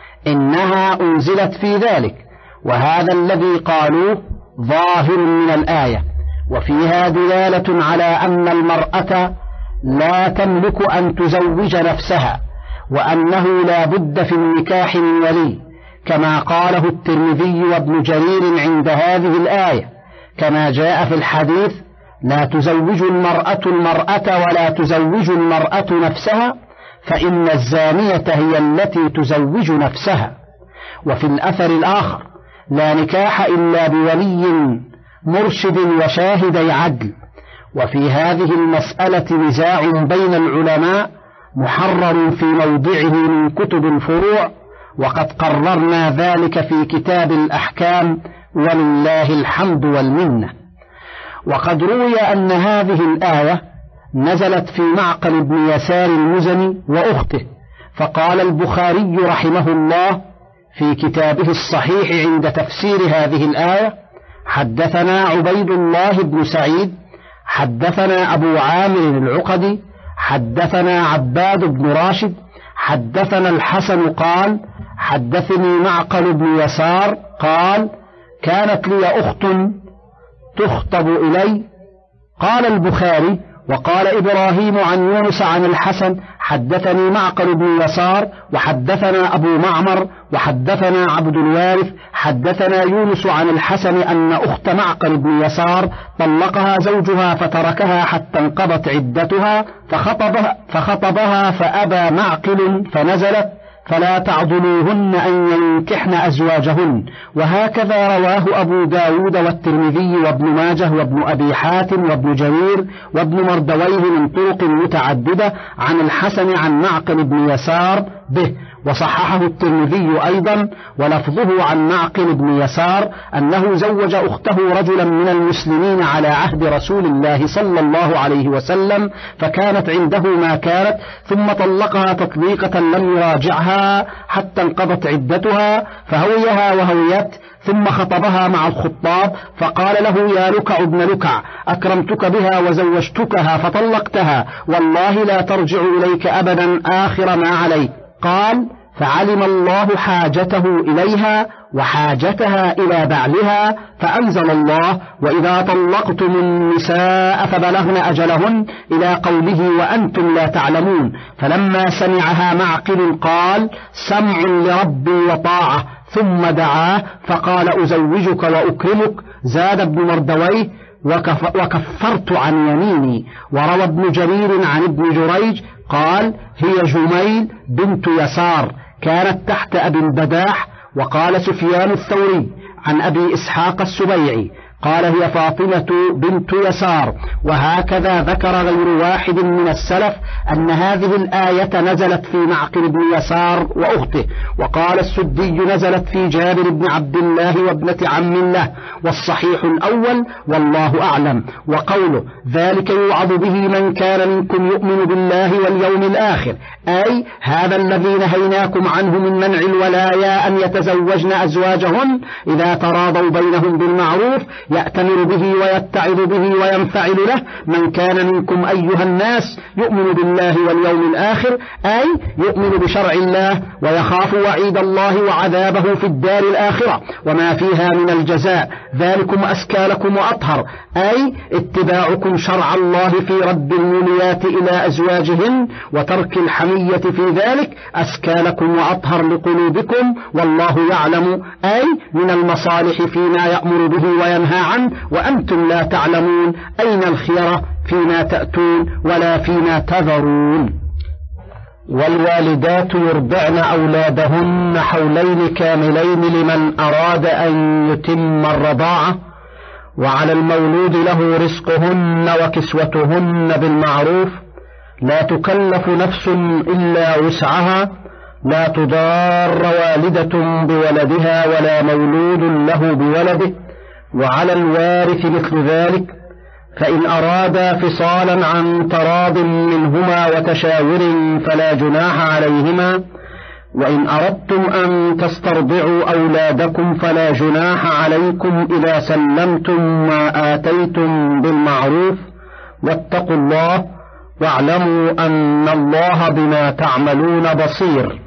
إنها أنزلت في ذلك. وهذا الذي قالوه ظاهر من الآية، وفيها دلالة على أن المرأة لا تملك أن تزوج نفسها، وأنه لا بد في النكاح من ولي، كما قاله الترمذي وابن جرير عند هذه الآية، كما جاء في الحديث: لا تزوج المرأة المرأة ولا تزوج المرأة نفسها، فإن الزانية هي التي تزوج نفسها. وفي الأثر الآخر: لا نكاح إلا بولي مرشد وشاهدي عدل. وفي هذه المسألة نزاع بين العلماء محرر في موضعه من كتب الفروع، وقد قررنا ذلك في كتاب الأحكام، ولله الحمد والمنة. وقد روي أن هذه الآية نزلت في معقل بن يسار المزني وأخته، فقال البخاري رحمه الله في كتابه الصحيح عند تفسير هذه الآية: حدثنا عبيد الله بن سعيد حدثنا أبو عامر العقدي حدثنا عباد بن راشد حدثنا الحسن قال: حدثني معقل بن يسار قال: كانت لي أخت تخطب إلي. قال البخاري: وقال إبراهيم عن يونس عن الحسن: حدثني معقل بن يسار وحدثنا أبو معمر وحدثنا عبد الوارث حدثنا يونس عن الحسن أن أخت معقل بن يسار طلقها زوجها فتركها حتى انقضت عدتها فخطبها, فخطبها فأبى معقل، فنزلت: فلا تعضلوهن أن ينكحن أزواجهن. وهكذا رواه أبو داود والترمذي وابن ماجه وابن أبي حاتم وابن جرير وابن مردويه من طرق متعددة عن الحسن عن معقل بن يسار به. وصححه الترمذي أيضا، ولفظه عن معقل بن يسار أنه زوج أخته رجلا من المسلمين على عهد رسول الله صلى الله عليه وسلم، فكانت عنده ما كانت، ثم طلقها تطليقة لم يراجعها حتى انقضت عدتها، فهويها وهويت، ثم خطبها مع الخطاب، فقال له: يا لكع ابن لكع، أكرمتك بها وزوجتكها فطلقتها، والله لا ترجع إليك أبدا آخر ما عليك. قال: فعلم الله حاجته إليها وحاجتها إلى بعلها، فأنزل الله: وإذا طلقتم النساء فبلغن أجلهن، إلى قوله: وأنتم لا تعلمون. فلما سمعها معقل قال: سمع لربي وطاعة، ثم دعاه فقال: أزوجك وأكرمك. زاد ابن مردويه: وكف وكفرت عن يميني. وروى ابن جرير عن ابن جريج قال: هي جميل بنت يسار، كانت تحت أبي البداح. وقال سفيان الثوري عن أبي إسحاق السبيعي قال: هي فاطمة بنت يسار. وهكذا ذكر غير واحد من السلف أن هذه الآية نزلت في معقل بن يسار وأخته. وقال السدي: نزلت في جابر بن عبد الله وابنة عم له. والصحيح الأول والله أعلم. وقوله: ذلك يوعظ به من كان منكم يؤمن بالله واليوم الآخر، أي هذا الذي نهيناكم عنه من منع الولايا أن يتزوجن أزواجهن إذا تراضوا بينهم بالمعروف، يأتمر به ويتعظ به وينفعل له من كان منكم أيها الناس يؤمن بالله واليوم الآخر، أي يؤمن بشرع الله ويخاف وعيد الله وعذابه في الدار الآخرة وما فيها من الجزاء، ذلكم أزكى لكم وأطهر، أي اتباعكم شرع الله في رد الموليات إلى أزواجهن وترك الحمية في ذلك أزكى لكم وأطهر لقلوبكم، والله يعلم، أي من المصالح فيما يأمر به وينهى عنه، وأنتم لا تعلمون أين الخيرة فيما تأتون ولا فيما تذرون. والوالدات يرضعن أولادهن حولين كاملين لمن أراد أن يتم الرضاعة، وعلى المولود له رزقهن وكسوتهن بالمعروف، لا تكلف نفس إلا وسعها، لا تضار والدة بولدها ولا مولود له بولده، وعلى الوارث مثل ذلك، فإن أرادا فصالا عن تراض منهما وتشاور فلا جناح عليهما، وإن أردتم أن تسترضعوا أولادكم فلا جناح عليكم إذا سلمتم ما آتيتم بالمعروف، واتقوا الله واعلموا أن الله بما تعملون بصير.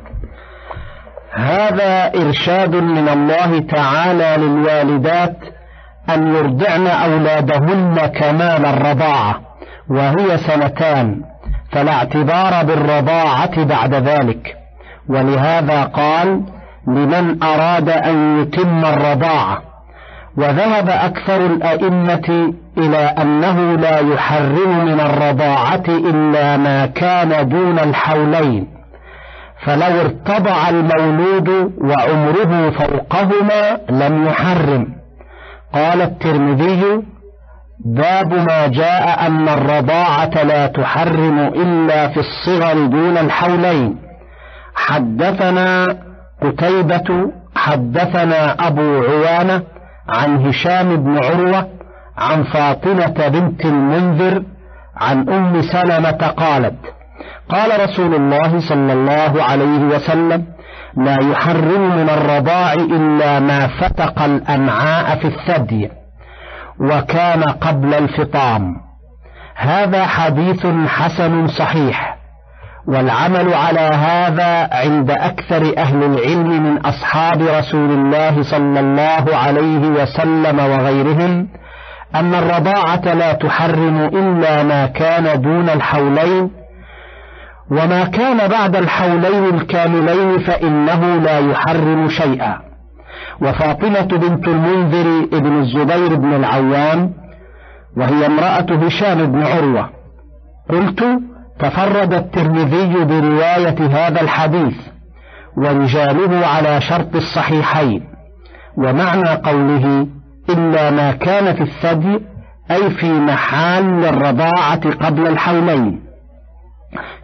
هذا إرشاد من الله تعالى للوالدات أن يرضعن أولادهن كمال الرضاعة، وهي سنتان، فلا اعتبار بالرضاعة بعد ذلك، ولهذا قال: لمن أراد أن يتم الرضاعة. وذهب أكثر الأئمة إلى أنه لا يحرم من الرضاعة إلا ما كان دون الحولين، فلو ارتضع المولود وعمره فوقهما لم يحرم. قال الترمذي: باب ما جاء أن الرضاعة لا تحرم إلا في الصغر دون الحولين. حدثنا قتيبة حدثنا أبو عوانة عن هشام بن عروة عن فاطمة بنت المنذر عن أم سلمة قالت: قال رسول الله صلى الله عليه وسلم: لا يحرم من الرضاع إلا ما فتق الأمعاء في الثدي وكان قبل الفطام. هذا حديث حسن صحيح، والعمل على هذا عند أكثر أهل العلم من أصحاب رسول الله صلى الله عليه وسلم وغيرهم، أن الرضاعة لا تحرم إلا ما كان دون الحولين، وما كان بعد الحولين الكاملين فإنه لا يحرم شيئا. وفاطمة بنت المنذر ابن الزبير بن العوام، وهي امرأة هشام بن عروة. قلت: تفرد الترمذي برواية هذا الحديث ورجاله على شرط الصحيحين. ومعنى قوله إلا ما كان في الثدي أي في محال الرضاعة قبل الحولين،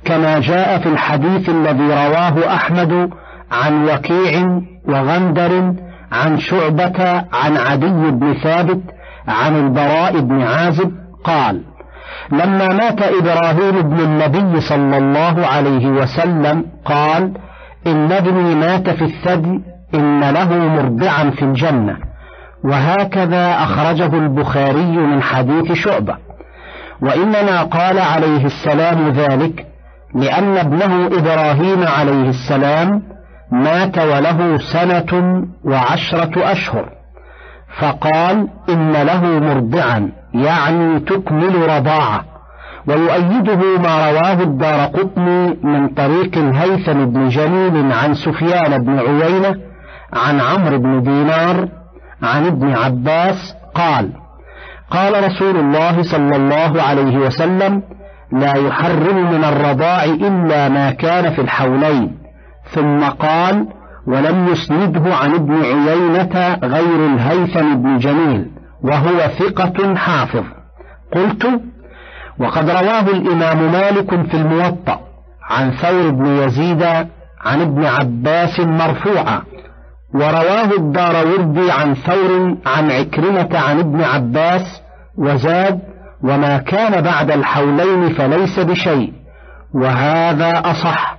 كما جاء في الحديث الذي رواه أحمد عن وكيع وغندر عن شعبة عن عدي بن ثابت عن البراء بن عازب قال: لما مات إبراهيم بن النبي صلى الله عليه وسلم قال: إن ابني مات في الثدي إن له مرضعا في الجنة. وهكذا أخرجه البخاري من حديث شعبة. وإنما قال عليه السلام ذلك لأن ابنه إبراهيم عليه السلام مات وله سنة وعشرة أشهر، فقال إن له مرضعا يعني تكمل رضاعة. ويؤيده ما رواه الدارقطني من طريق الهيثم بن جميل عن سفيان بن عيينة عن عمرو بن دينار عن ابن عباس قال: قال رسول الله صلى الله عليه وسلم: لا يحرم من الرضاع إلا ما كان في الحولين. ثم قال: ولم يسنده عن ابن عيينة غير الهيثم بن جميل وهو ثقة حافظ. قلت: وقد رواه الإمام مالك في الموطأ عن ثور بن يزيد عن ابن عباس مرفوعا، ورواه الداروردي عن ثور عن عكرمة عن ابن عباس وزاد: وما كان بعد الحولين فليس بشيء، وهذا أصح.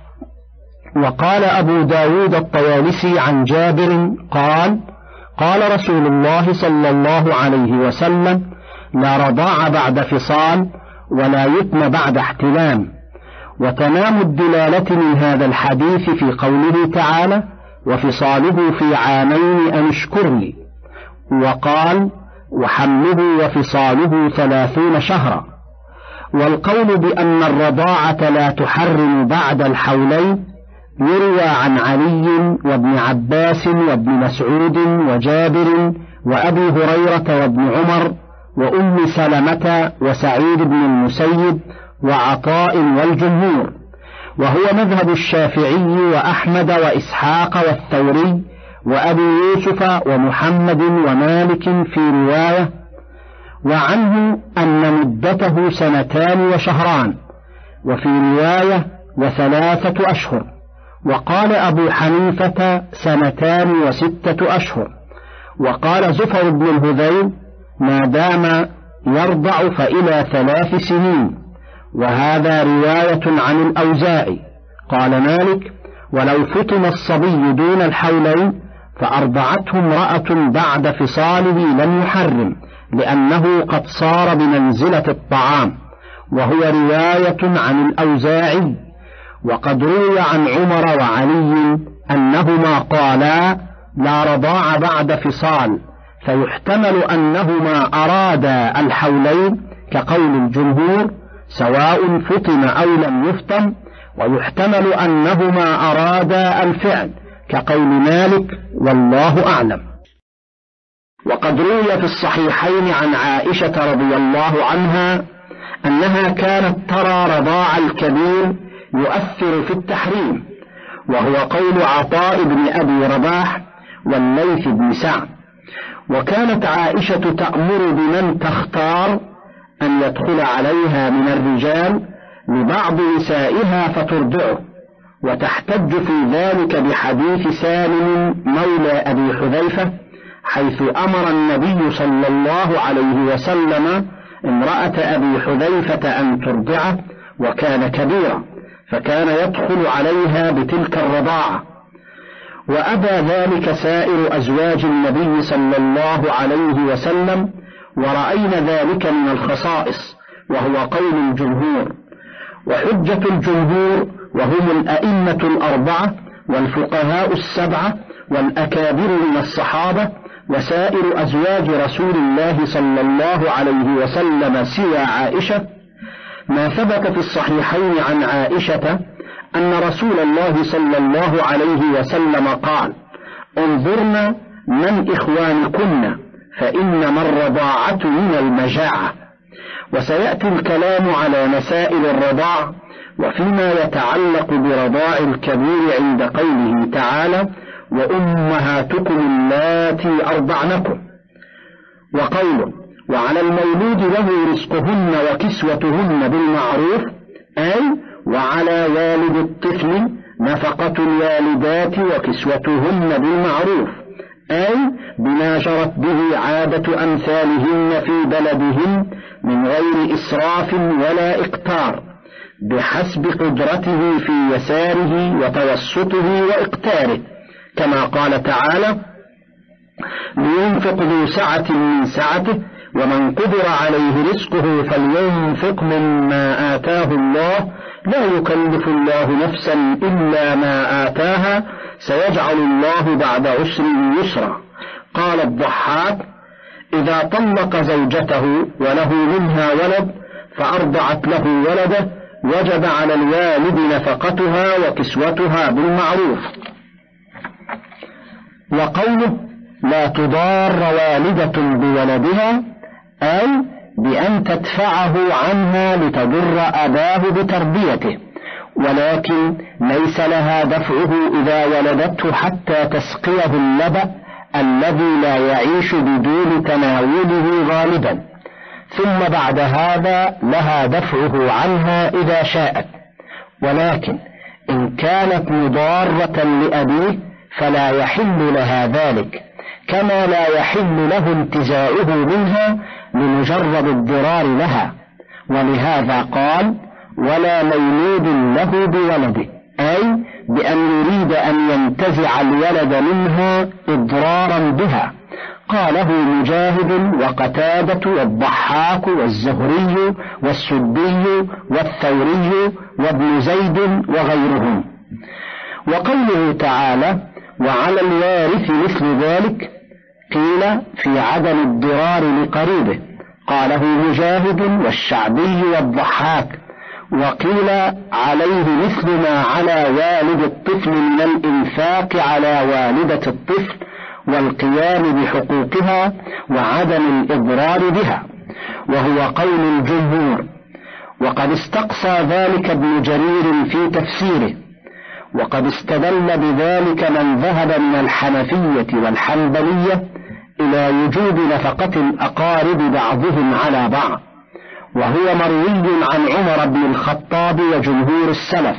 وقال أبو داود الطيالسي عن جابر قال: قال رسول الله صلى الله عليه وسلم: لا رضاع بعد فصال ولا يتم بعد احتلام. وتمام الدلالة من هذا الحديث في قوله تعالى: وفصاله في عامين أن اشكر لي. وقال: وحمله وفصاله ثلاثون شهرا. والقول بأن الرضاعة لا تحرم بعد الحولين يروى عن علي وابن عباس وابن مسعود وجابر وأبي هريرة وابن عمر وأم سلمة وسعيد بن المسيب وعطاء والجمهور، وهو مذهب الشافعي وأحمد وإسحاق والثوري وأبي يوسف ومحمد ومالك في رواية. وعنه أن مدته سنتان وشهران، وفي رواية وثلاثة أشهر. وقال أبو حنيفة سنتان وستة أشهر. وقال زفر بن الهذيل: ما دام يرضع فإلى ثلاث سنين. وهذا رواية عن الأوزاعي. قال مالك: ولو فطم الصبي دون الحولين فأرضعته امرأة بعد فصاله لم يحرم، لأنه قد صار بمنزلة الطعام. وهو رواية عن الأوزاعي. وقد روي عن عمر وعلي أنهما قالا: لا رضاع بعد فصال، فيحتمل أنهما أرادا الحولين كقول الجمهور سواء فطم أو لم يفطم، ويحتمل أنهما أرادا الفعل كقول مالك، والله أعلم. وقد روي في الصحيحين عن عائشة رضي الله عنها أنها كانت ترى رضاع الكبير يؤثر في التحريم، وهو قول عطاء بن أبي رباح والليث بن سعد. وكانت عائشة تأمر بمن تختار أن يدخل عليها من الرجال لبعض نسائها فترضعه، وتحتج في ذلك بحديث سالم مولى أبي حذيفة، حيث أمر النبي صلى الله عليه وسلم امرأة أبي حذيفة أن ترضعه، وكان كبيرا، فكان يدخل عليها بتلك الرضاعة. وأبى ذلك سائر أزواج النبي صلى الله عليه وسلم، ورأينا ذلك من الخصائص، وهو قول الجمهور. وحجة الجمهور وهم الأئمة الأربعة والفقهاء السبعة والأكابر من الصحابة وسائر أزواج رسول الله صلى الله عليه وسلم سوى عائشة، ما ثبت في الصحيحين عن عائشة أن رسول الله صلى الله عليه وسلم قال: انظرنا من إخوانكن فإنما الرضاعة من المجاعة. وسيأتي الكلام على مسائل الرضاع وفيما يتعلق برضاع الكبير عند قوله تعالى: وأمهاتكم اللاتي أرضعنكم. وقوله: وعلى المولود له رزقهن وكسوتهن بالمعروف، أي وعلى والد الطفل نفقة الوالدات وكسوتهن بالمعروف، أي بما جرت به عادة أمثالهن في بلدهن من غير إسراف ولا إقتار، بحسب قدرته في يساره وتوسطه وإقتاره، كما قال تعالى: لينفق ذو سعة من سعته ومن قدر عليه رزقه فلينفق مما آتاه الله لا يكلف الله نفسا إلا ما آتاها سيجعل الله بعد عسر يسرا. قال الضحاك: إذا طلق زوجته وله منها ولد فأرضعت له ولده وجب على الوالد نفقتها وكسوتها بالمعروف. وقوله: لا تضار والدة بولدها، أي بأن تدفعه عنها لتضر أباه بتربيته، ولكن ليس لها دفعه إذا ولدته حتى تسقيه اللبأ الذي لا يعيش بدون تناوله غالبا، ثم بعد هذا لها دفعه عنها إذا شاءت. ولكن إن كانت مضارة لأبيه فلا يحل لها ذلك، كما لا يحل له انتزاعه منها لمجرد الضرار لها. ولهذا قال: ولا مولود له بولده، أي بأن يريد أن ينتزع الولد منها إضرارا بها. قاله مجاهد وقتادة والضحاك والزهري والسدي والثوري وابن زيد وغيرهم. وقوله تعالى: وعلى الوارث مثل ذلك، قيل في عدم الضرار لقريبه، قاله مجاهد والشعبي والضحاك، وقيل عليه مثل ما على والد الطفل من الإنفاق على والدة الطفل والقيام بحقوقها وعدم الإضرار بها، وهو قول الجمهور. وقد استقصى ذلك ابن جرير في تفسيره، وقد استدل بذلك من ذهب من الحنفية والحنبلية إلى وجوب نفقة الأقارب بعضهم على بعض، وهو مروي عن عمر بن الخطاب وجمهور السلف.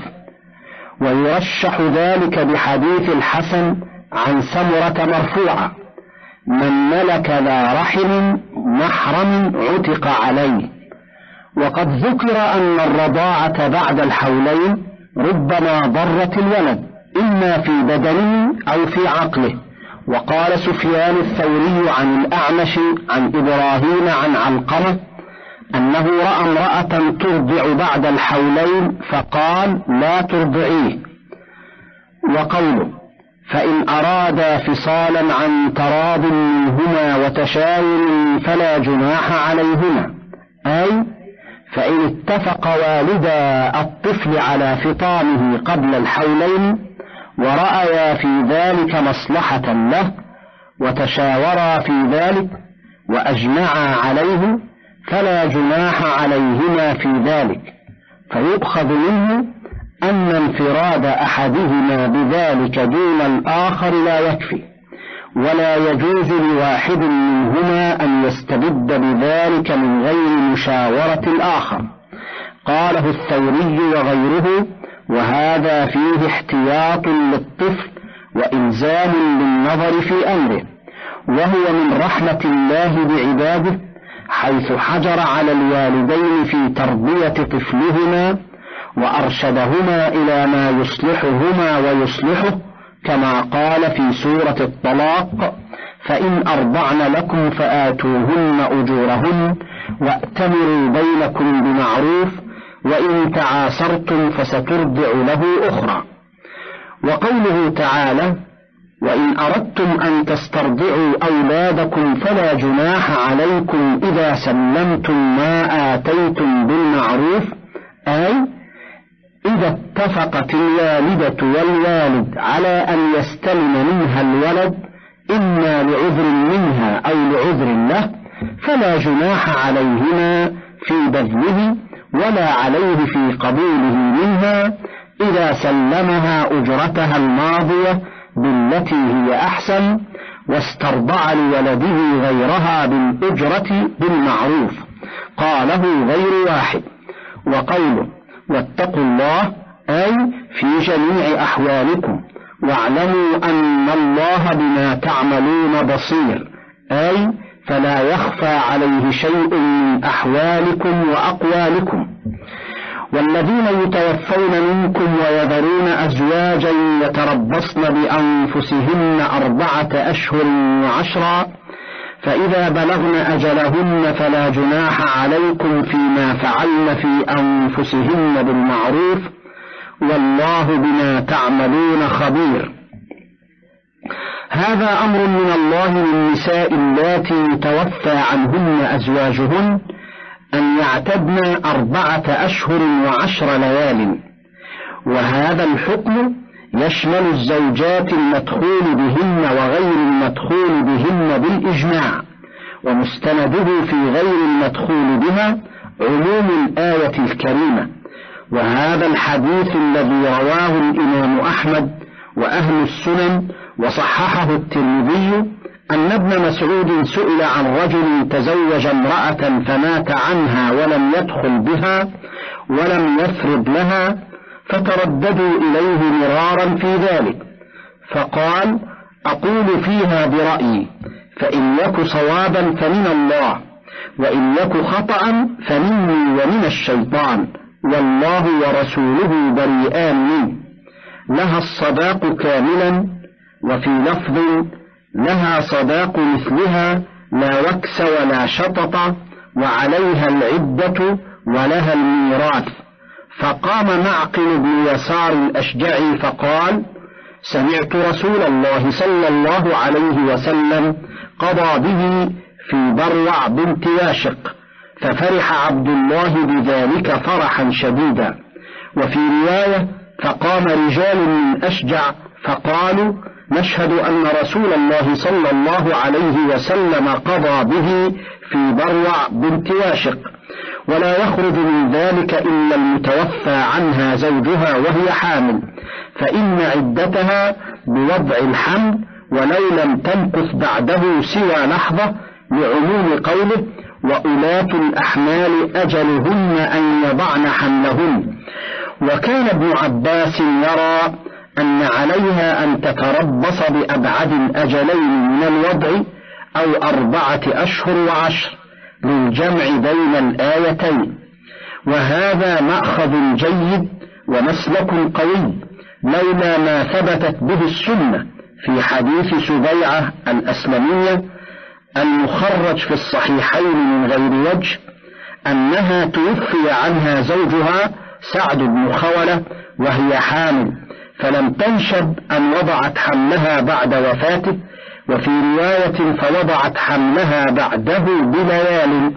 ويرشح ذلك بحديث الحسن عن سمرة مرفوعة: من ملك ذا رحم محرم عتق عليه. وقد ذكر أن الرضاعة بعد الحولين ربما ضرت الولد إما في بدنه أو في عقله. وقال سفيان الثوري عن الأعمش عن إبراهيم عن علقمة أنه رأى امرأة ترضع بعد الحولين فقال: لا ترضعيه. وقوله: فإن أرادا فصالا عن تراض منهما وتشاور فلا جناح عليهما، أي فإن اتفق والدا الطفل على فطامه قبل الحولين ورأيا في ذلك مصلحة له وتشاورا في ذلك وأجمعا عليه فلا جناح عليهما في ذلك. فيؤخذ منه أن انفراد أحدهما بذلك دون الآخر لا يكفي، ولا يجوز لواحد منهما أن يستبد بذلك من غير مشاورة الآخر. قاله الثوري وغيره: وهذا فيه احتياط للطفل وإلزام للنظر في أمره، وهو من رحمة الله بعباده، حيث حجر على الوالدين في تربية طفلهما وأرشدهما إلى ما يصلحهما ويصلحه، كما قال في سورة الطلاق: فإن أرضعن لكم فآتوهن أجورهن وأتمروا بينكم بمعروف وإن تعاسرتم فسترضع له أخرى. وقوله تعالى: وإن أردتم أن تسترضعوا أولادكم فلا جناح عليكم إذا سلمتم ما آتيتم بالمعروف، أي إذا اتفقت الوالدة والوالد على أن يستلم منها الولد إما لعذر منها أو لعذر له فلا جناح عليهما في بذله ولا عليه في قبوله منها إذا سلمها أجرتها الماضية بالتي هي أحسن واسترضع لولده غيرها بالأجرة بالمعروف. قاله غير واحد. وقوله: واتقوا الله أي في جميع أحوالكم، واعلموا أن الله بما تعملون بصير، أي فلا يخفى عليه شيء من أحوالكم وأقوالكم. والذين يتوفون منكم ويذرون أزواجا يتربصن بأنفسهن أربعة أشهر وعشرا، فإذا بلغن أجلهن فلا جناح عليكم فيما فعلن في أنفسهن بالمعروف، والله بما تعملون خبير. هذا أمر من الله للنساء اللاتي يتوفى عنهن أزواجهن أن يعتدن أربعة أشهر وعشر ليال، وهذا الحكم يشمل الزوجات المدخول بهن وغير المدخول بهن بالإجماع، ومستنده في غير المدخول بها عموم الآية الكريمة. وهذا الحديث الذي رواه الإمام أحمد وأهل السنن وصححه الترمذي أن ابن مسعود سئل عن رجل تزوج امرأة فمات عنها ولم يدخل بها ولم يفرض لها، فترددوا إليه مرارا في ذلك، فقال: أقول فيها برأيي، فإن يك صوابا فمن الله، وإن يك خطأ فمني ومن الشيطان، والله ورسوله بريئان منه. لها الصداق كاملا، وفي لفظ: لها صداق مثلها لا وكس ولا شطط، وعليها العدة ولها الميراث. فقام معقل بن يسار الأشجعي فقال: سمعت رسول الله صلى الله عليه وسلم قضى به في بروع بنت واشق، ففرح عبد الله بذلك فرحا شديدا. وفي رواية: فقام رجال من أشجع فقالوا: نشهد أن رسول الله صلى الله عليه وسلم قضى به في بروع بنت واشق، ولا يخرج من ذلك إلا المتوفى عنها زوجها وهي حامل، فإن عدتها بوضع الحمل، ولو لم تمكث بعده سوى لحظة، لعموم قوله: وأولاة الأحمال أجلهن أن يضعن حملهن. وكان ابن عباس يرى أن عليها أن تتربص بأبعد الأجلين من الوضع، أو أربعة أشهر وعشر، للجمع بين الآيتين. وهذا مأخذ جيد ومسلك قوي، لولا ما ثبتت به السنة في حديث سبيعة الأسلمية المخرج في الصحيحين من غير وجه، أنها توفي عنها زوجها سعد بن خولة وهي حامل، فلم تنشب أن وضعت حملها بعد وفاته، وفي رواية: فوضعت حملها بعده بليال.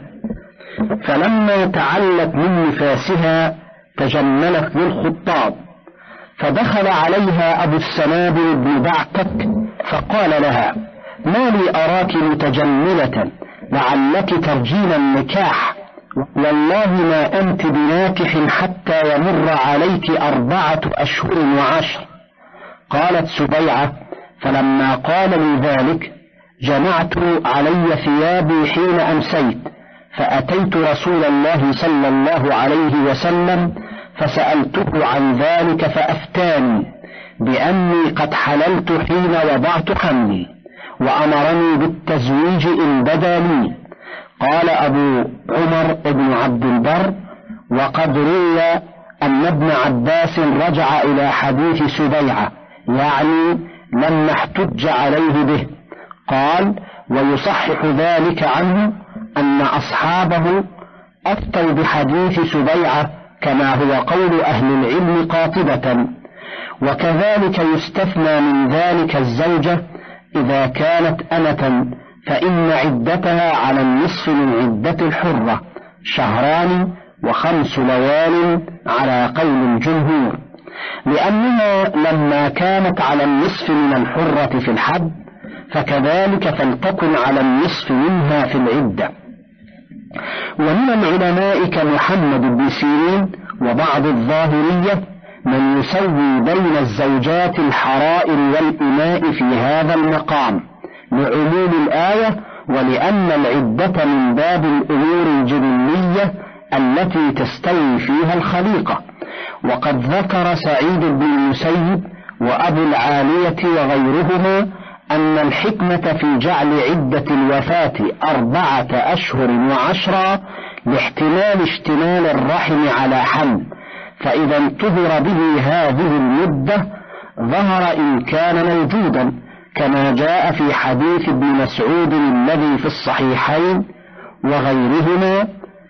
فلما تعلت من نفاسها تجملت للخطاب، فدخل عليها أبو السنابل بن بعتك فقال لها: ما لي أراك متجملة، لعلك ترجين النكاح، والله ما أنت بناكح حتى يمر عليك أربعة أشهر وعشر. قالت سبيعة: فلما قال لي ذلك جمعت علي ثيابي حين أمسيت، فأتيت رسول الله صلى الله عليه وسلم فسألته عن ذلك، فأفتاني بأني قد حللت حين وضعت حملي، وأمرني بالتزويج إن بدا لي. قال أبو عمر بن عبد البر: وقد روي أن ابن عباس رجع إلى حديث سبيعة، يعني لما احتج عليه به. قال: ويصحح ذلك عنه أن أصحابه أفتوا بحديث سبيعة كما هو قول أهل العلم قاطبة. وكذلك يستثنى من ذلك الزوجة إذا كانت أمة، فإن عدتها على النصف من عدة الحرة، شهران وخمس ليال على قول الجمهور، لأنها لما كانت على النصف من الحرة في الحد، فكذلك فلتكن على النصف منها في العدة. ومن العلماء كمحمد بن سيرين وبعض الظاهرية من يسوي بين الزوجات الحرائر والإماء في هذا المقام، لعموم الآية، ولأن العدة من باب الأمور الجبلية التي تستوي فيها الخليقة، وقد ذكر سعيد بن المسيب وأبو العالية وغيرهما أن الحكمة في جعل عدة الوفاة أربعة أشهر وعشرا لاحتمال اشتمال الرحم على حمل، فإذا انتظر به هذه المدة ظهر إن كان موجودا، كما جاء في حديث ابن مسعود الذي في الصحيحين وغيرهما: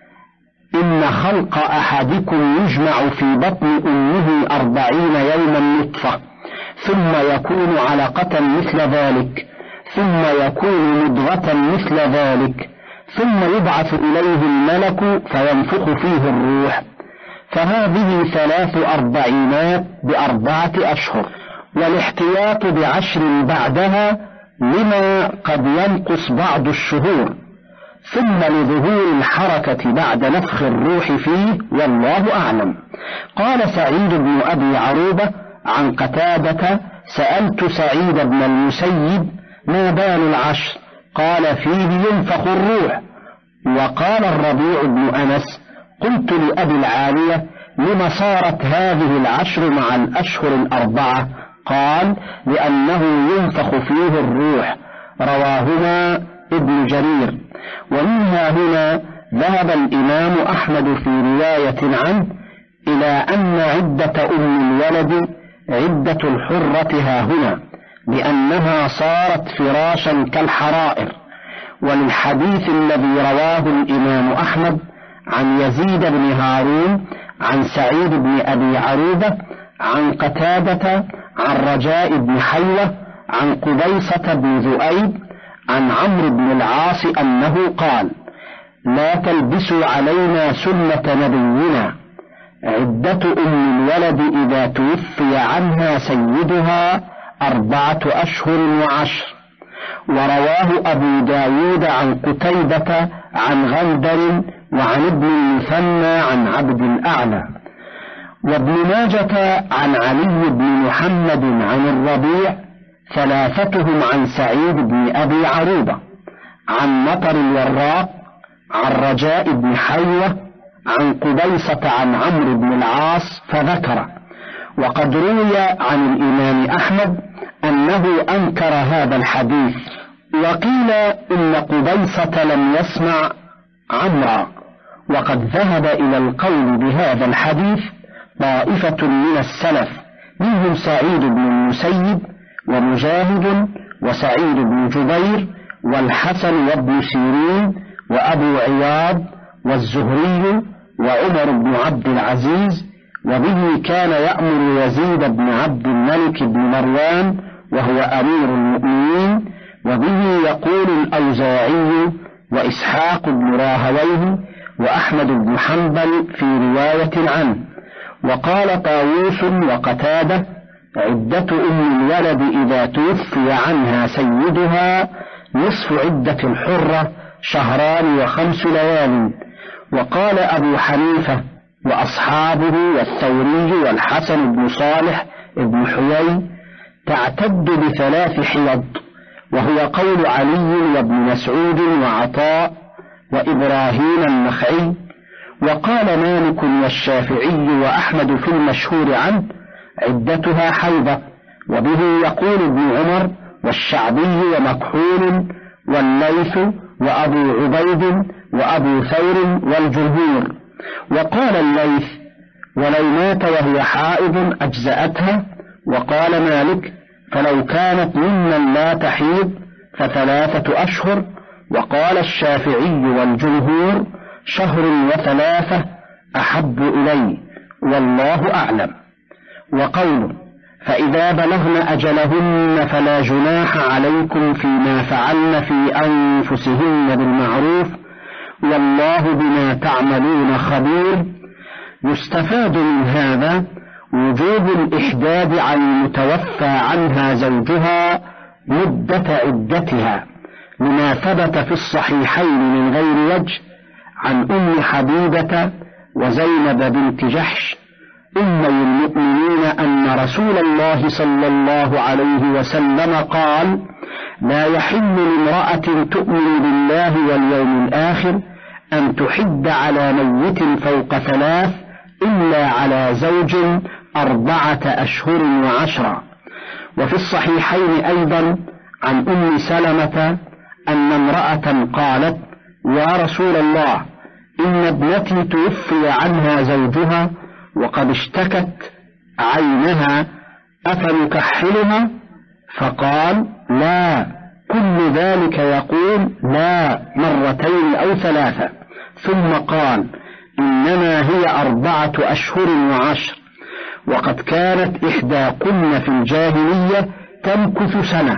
إن خلق أحدكم يجمع في بطن أمه أربعين يوما نطفة، ثم يكون علقة مثل ذلك، ثم يكون مضغة مثل ذلك، ثم يبعث إليه الملك فينفخ فيه الروح، فهذه ثلاث أربعينات بأربعة أشهر، والاحتياط بعشر بعدها لما قد ينقص بعض الشهور، ثم لظهور الحركة بعد نفخ الروح فيه، والله أعلم. قال سعيد بن أبي عروبة عن قتادة: سألت سعيد بن المسيب: ما بال العشر؟ قال: فيه ينفخ الروح. وقال الربيع بن أنس: قلت لأبي العالية: لم صارت هذه العشر مع الأشهر الأربعة؟ قال: لأنه ينفخ فيه الروح. رواهما ابن جرير. ومنها هنا ذهب الإمام أحمد في رواية عنه إلى أن عدة أم الولد عدة الحرة هاهنا، لأنها صارت فراشا كالحرائر. وللحديث الذي رواه الإمام أحمد عن يزيد بن هارون عن سعيد بن أبي عروبة عن قتادة عن رجاء بن حيوة عن قبيصة بن ذؤيب عن عمرو بن العاص أنه قال: لا تلبسوا علينا سنة نبينا، عدة أم الولد إذا توفي عنها سيدها أربعة أشهر وعشر. ورواه أبو داود عن قتيبة عن غندر وعن ابن المثنى عن عبد الأعلى. وابن ماجة عن علي بن محمد عن الربيع، ثلاثتهم عن سعيد بن أبي عروبة عن مطر الوراق عن رجاء بن حيوة عن قبيصة عن عمرو بن العاص فذكر. وقد روي عن الإمام أحمد أنه أنكر هذا الحديث، وقيل إن قبيصة لم يسمع عمرا. وقد ذهب إلى القول بهذا الحديث طائفة من السلف، منهم سعيد بن المسيب ومجاهد وسعيد بن جبير والحسن وابن سيرين وأبو عياض والزهري وعمر بن عبد العزيز. وبه كان يأمر يزيد بن عبد الملك بن مروان وهو أمير المؤمنين. وبه يقول الأوزاعي وإسحاق بن راهويه وأحمد بن حنبل في رواية عنه. وقال طاووس وقتادة: عدة أم الولد إذا توفي عنها سيدها نصف عدة الحرة شهران وخمس ليال. وقال أبو حنيفة وأصحابه والثوري والحسن بن صالح بن حيي: تعتد بثلاث حيض، وهو قول علي وابن مسعود وعطاء وإبراهيم النخعي. وقال مالك والشافعي وأحمد في المشهور عنه: عدتها حيضة. وبه يقول ابن عمر والشعبي ومكحول والليث وأبو عبيد وأبو ثور والجمهور. وقال الليث: ولو مات وهي حائض أجزأتها. وقال مالك: فلو كانت ممن لا تحيض فثلاثة أشهر. وقال الشافعي والجمهور: شهر وثلاثة أحب إلي، والله أعلم. وقوله: فإذا بلغن أجلهن فلا جناح عليكم فيما فعلن في أنفسهن بالمعروف، والله بما تعملون خبير. يستفاد من هذا وجوب الإحداد عن المتوفى عنها زوجها مدة عدتها، لما ثبت في الصحيحين من غير وجه عن أم حبيبة وزينب بنت جحش أمي المؤمنين أن رسول الله صلى الله عليه وسلم قال: لا يحل لامرأة تؤمن بالله واليوم الآخر أن تحد على ميت فوق ثلاث إلا على زوج أربعة أشهر وعشرا. وفي الصحيحين أيضا عن أم سلمة أن امرأة قالت: يا رسول الله، إن ابنتي توفي عنها زوجها وقد اشتكت عينها، أفنكحلها؟ فقال: لا، كل ذلك يقول لا مرتين أو ثلاثة. ثم قال: إنما هي أربعة أشهر وعشر. وقد كانت إحداكن في الجاهلية تمكث سنة.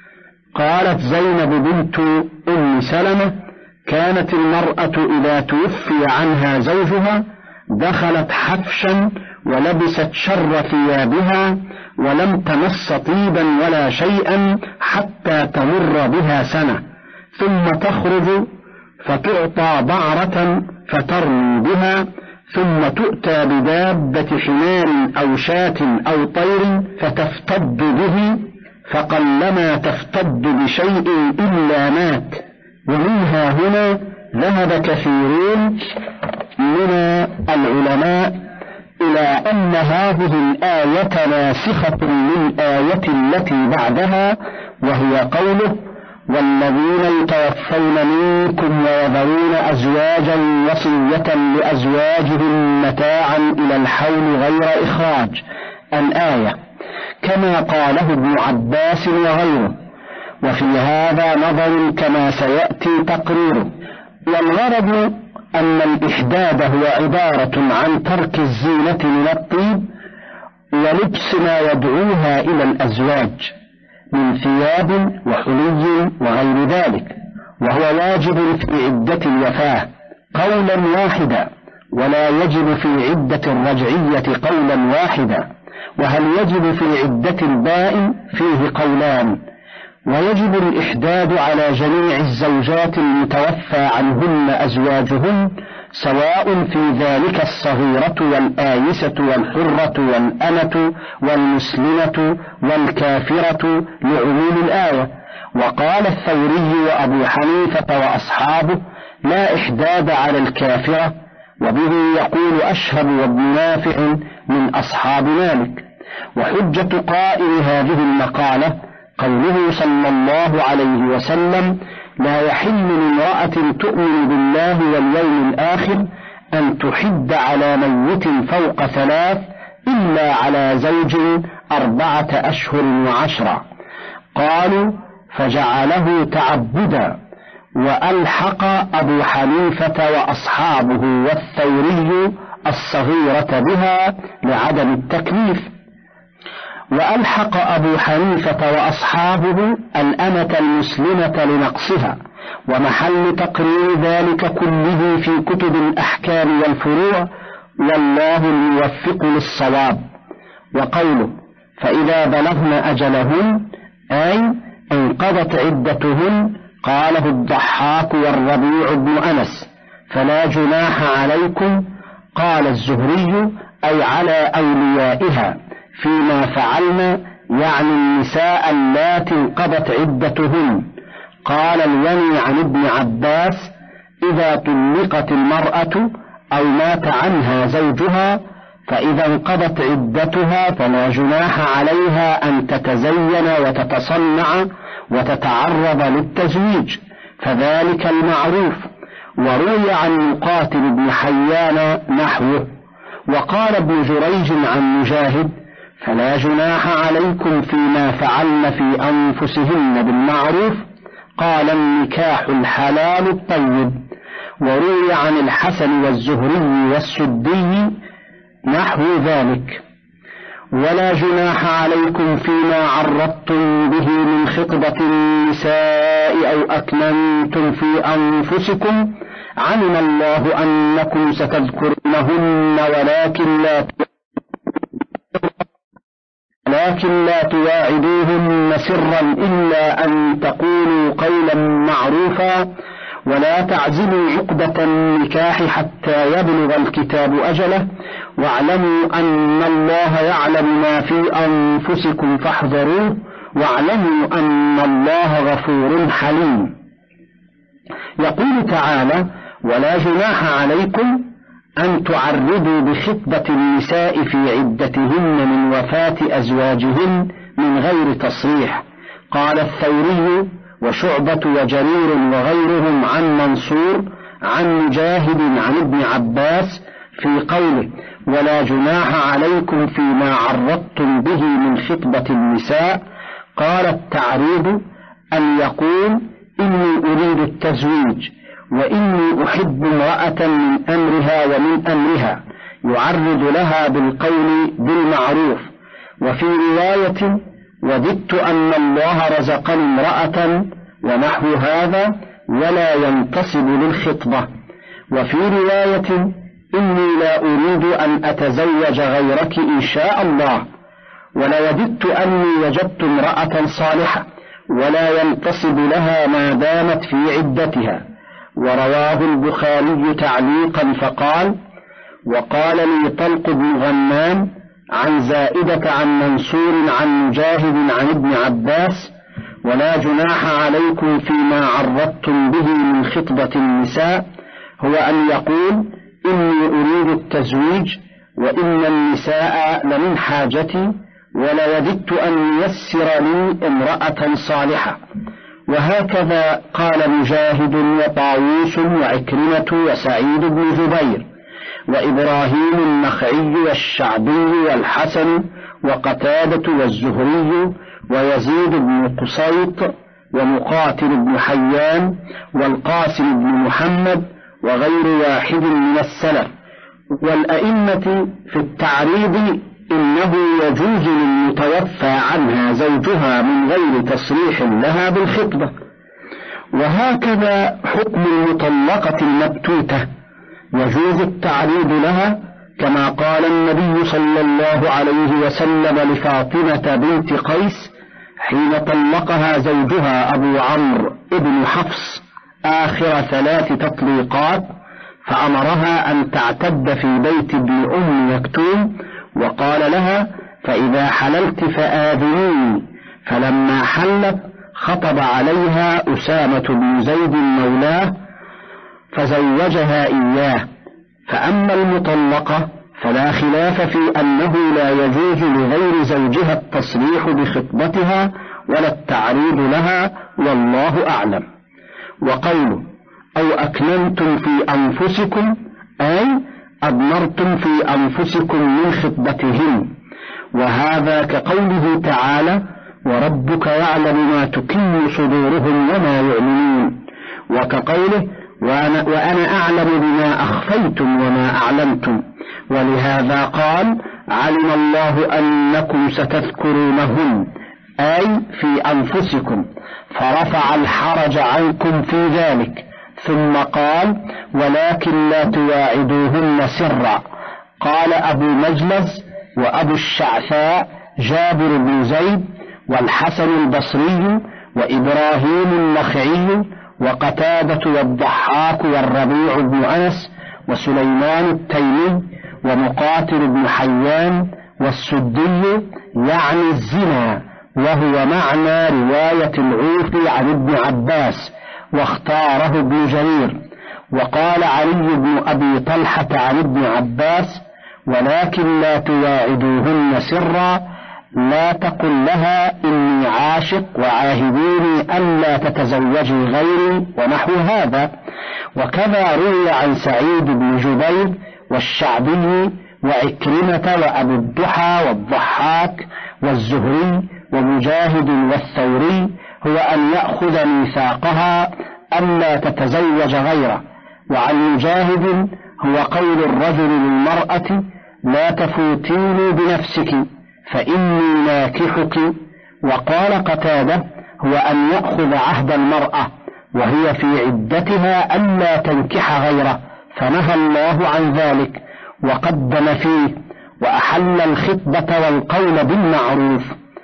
قالت زينب بنت أم سلمة: كانت المرأة إذا توفي عنها زوجها دخلت حفشا ولبست شر ثيابها ولم تمس طيبا ولا شيئا حتى تمر بها سنة، ثم تخرج فتعطى بعرة فترمي بها، ثم تؤتى بدابة حمار أو شاة أو طير فتفتد به، فقلما تفتد بشيء إلا مات. ومنها هنا ذهب كثيرون من العلماء إلى أن هذه الآية ناسخة للآية التي بعدها، وهي قوله: والذين يتوفون منكم ويذرون أزواجا وصية لأزواجهم متاعا إلى الحول غير إخراج، الآية، كما قاله ابن عباس وغيره. وفي هذا نظر كما سيأتي تقريره. والغرض أن الإحداد هو عبارة عن ترك الزينة من الطيب ولبس ما يدعوها إلى الأزواج من ثياب وحلي وغير ذلك، وهو واجب في عدة الوفاة قولا واحدا، ولا يجب في عدة الرجعية قولا واحدا. وهل يجب في عدة البائن؟ فيه قولان. ويجب الإحداد على جميع الزوجات المتوفى عنهن أزواجهن، سواء في ذلك الصغيرة والآيسة والحرة والأمة والمسلمة والكافرة لعموم الآية. وقال الثوري وأبو حنيفة وأصحابه: لا إحداد على الكافرة، وبه يقول أشهب وابن نافع من أصحاب مالك. وحجة قائل هذه المقالة قوله صلى الله عليه وسلم: لا يحل لامرأة تؤمن بالله واليوم الآخر أن تحد على ميت فوق ثلاث إلا على زوج أربعة أشهر وعشرة. قالوا: فجعله تعبدا. وألحق أبو حنيفة وأصحابه والثوري الصغيرة بها لعدم التكليف. وألحق أبو حنيفة وأصحابه الأمة المسلمة لنقصها. ومحل تقرير ذلك كله في كتب الأحكام والفروع، والله الموفق للصواب. وقوله: فإذا بلغن أجلهن، أي انقضت عدتهن، قاله الضحاك والربيع بن أنس: فلا جناح عليكم. قال الزهري: أي على أوليائها فيما فعلن، يعني النساء اللاتي انقضت عدتهن. قال الوني عن ابن عباس: إذا طلقت المرأة أو مات عنها زوجها فإذا انقضت عدتها فلا جناح عليها أن تتزين وتتصنع وتتعرض للتزويج، فذلك المعروف. وروي عن مقاتل بن حيان نحوه. وقال ابن جريج عن مجاهد: فلا جناح عليكم فيما فعلن في أنفسهن بالمعروف. قال: النكاح الحلال الطيب. وروي عن الحسن والزهري والسدي نحو ذلك: ولا جناح عليكم فيما عرضتم به من خطبة النساء أو أكننتم في أنفسكم، علم الله أنكم ستذكرونهن ولكن لا لكن لا تواعدوهن سرا إلا أن تقولوا قولا معروفا، ولا تعزلوا عقدة النكاح حتى يبلغ الكتاب أجله، واعلموا أن الله يعلم ما في أنفسكم فاحذروه، واعلموا أن الله غفور حليم. يقول تعالى: ولا جناح عليكم، أن تعرضوا بخطبة النساء في عدتهن من وفاة أزواجهن من غير تصريح. قال الثوري وشعبة وجرير وغيرهم عن منصور عن مجاهد عن ابن عباس في قوله ولا جناح عليكم فيما عرضتم به من خطبة النساء، قال التعريض أن يقول إني أريد التزويج وإني أحب امرأة من أمرها ومن أمرها، يعرض لها بالقول بالمعروف. وفي رواية وددت أن الله رزقني امرأة ونحو هذا ولا ينتصب للخطبة. وفي رواية إني لا أريد أن أتزوج غيرك إن شاء الله، ولوددت أني وجدت امرأة صالحة ولا ينتصب لها ما دامت في عدتها. ورواه البخاري تعليقا فقال وقال لي طلق بن غنام عن زائدة عن منصور عن مجاهد عن ابن عباس ولا جناح عليكم فيما عرضتم به من خطبة النساء هو أن يقول إني أريد التزويج وإن النساء لمن حاجتي ولوددت أن ييسر لي امرأة صالحة. وهكذا قال مجاهد وطاووس وعكرمة وسعيد بن جبير وإبراهيم النخعي والشعبي والحسن وقتادة والزهري ويزيد بن قصيط ومقاتل بن حيان والقاسم بن محمد وغير واحد من السلف. والأئمة في التعريض إنه يجوز للمتوفى عنها زوجها من غير تصريح لها بالخطبة. وهكذا حكم المطلقة المبتوتة يجوز التعريض لها كما قال النبي صلى الله عليه وسلم لفاطمة بنت قيس حين طلقها زوجها أبو عمرو ابن حفص آخر ثلاث تطليقات فأمرها أن تعتد في بيت ابن أم مكتوم وقال لها فإذا حللت فآذنيني. فلما حلت خطب عليها أسامة بن زيد مولاه فزوجها إياه. فأما المطلقة فلا خلاف في أنه لا يجوز لغير زوجها التصريح بخطبتها ولا التعريض لها والله أعلم. وقوله أو أكننتم في أنفسكم أي أضمرتم في أنفسكم من خطبتهم، وهذا كقوله تعالى وربك يعلم ما تكن صدورهم وما يعلنون، وكقوله وأنا, وأنا أعلم بما أخفيتم وما أعلنتم. ولهذا قال علم الله أنكم ستذكرونهن أي في أنفسكم فرفع الحرج عنكم في ذلك. ثم قال ولكن لا تواعدوهن سرا. قال أبو مجلس وأبو الشعثاء جابر بن زيد والحسن البصري وإبراهيم النخعي وقتادة والضحاك والربيع بن أنس وسليمان التيمي ومقاتل بن حيان والسدي يعني الزنا، وهو معنى رواية العوف عن ابن عباس، واختاره ابن جرير. وقال علي بن أبي طلحة عن ابن عباس ولكن لا تواعدوهن سرا، لا تقل لها إني عاشق وعاهديني ألا تتزوجي غيري ونحو هذا. وكذا روي عن سعيد بن جبير والشعبي وعكرمة وأبو الضحى والضحاك والزهري ومجاهد والثوري هو أن يأخذ ميثاقها ألا تتزوج غيره. وعن مجاهد هو قول الرجل للمرأة لا تفوتيني بنفسك فإني ناكحك. وقال قتادة هو أن يأخذ عهد المرأة وهي في عدتها ألا تنكح غيره، فنهى الله عن ذلك وقدم فيه وأحل الخطبة والقول بالمعروف.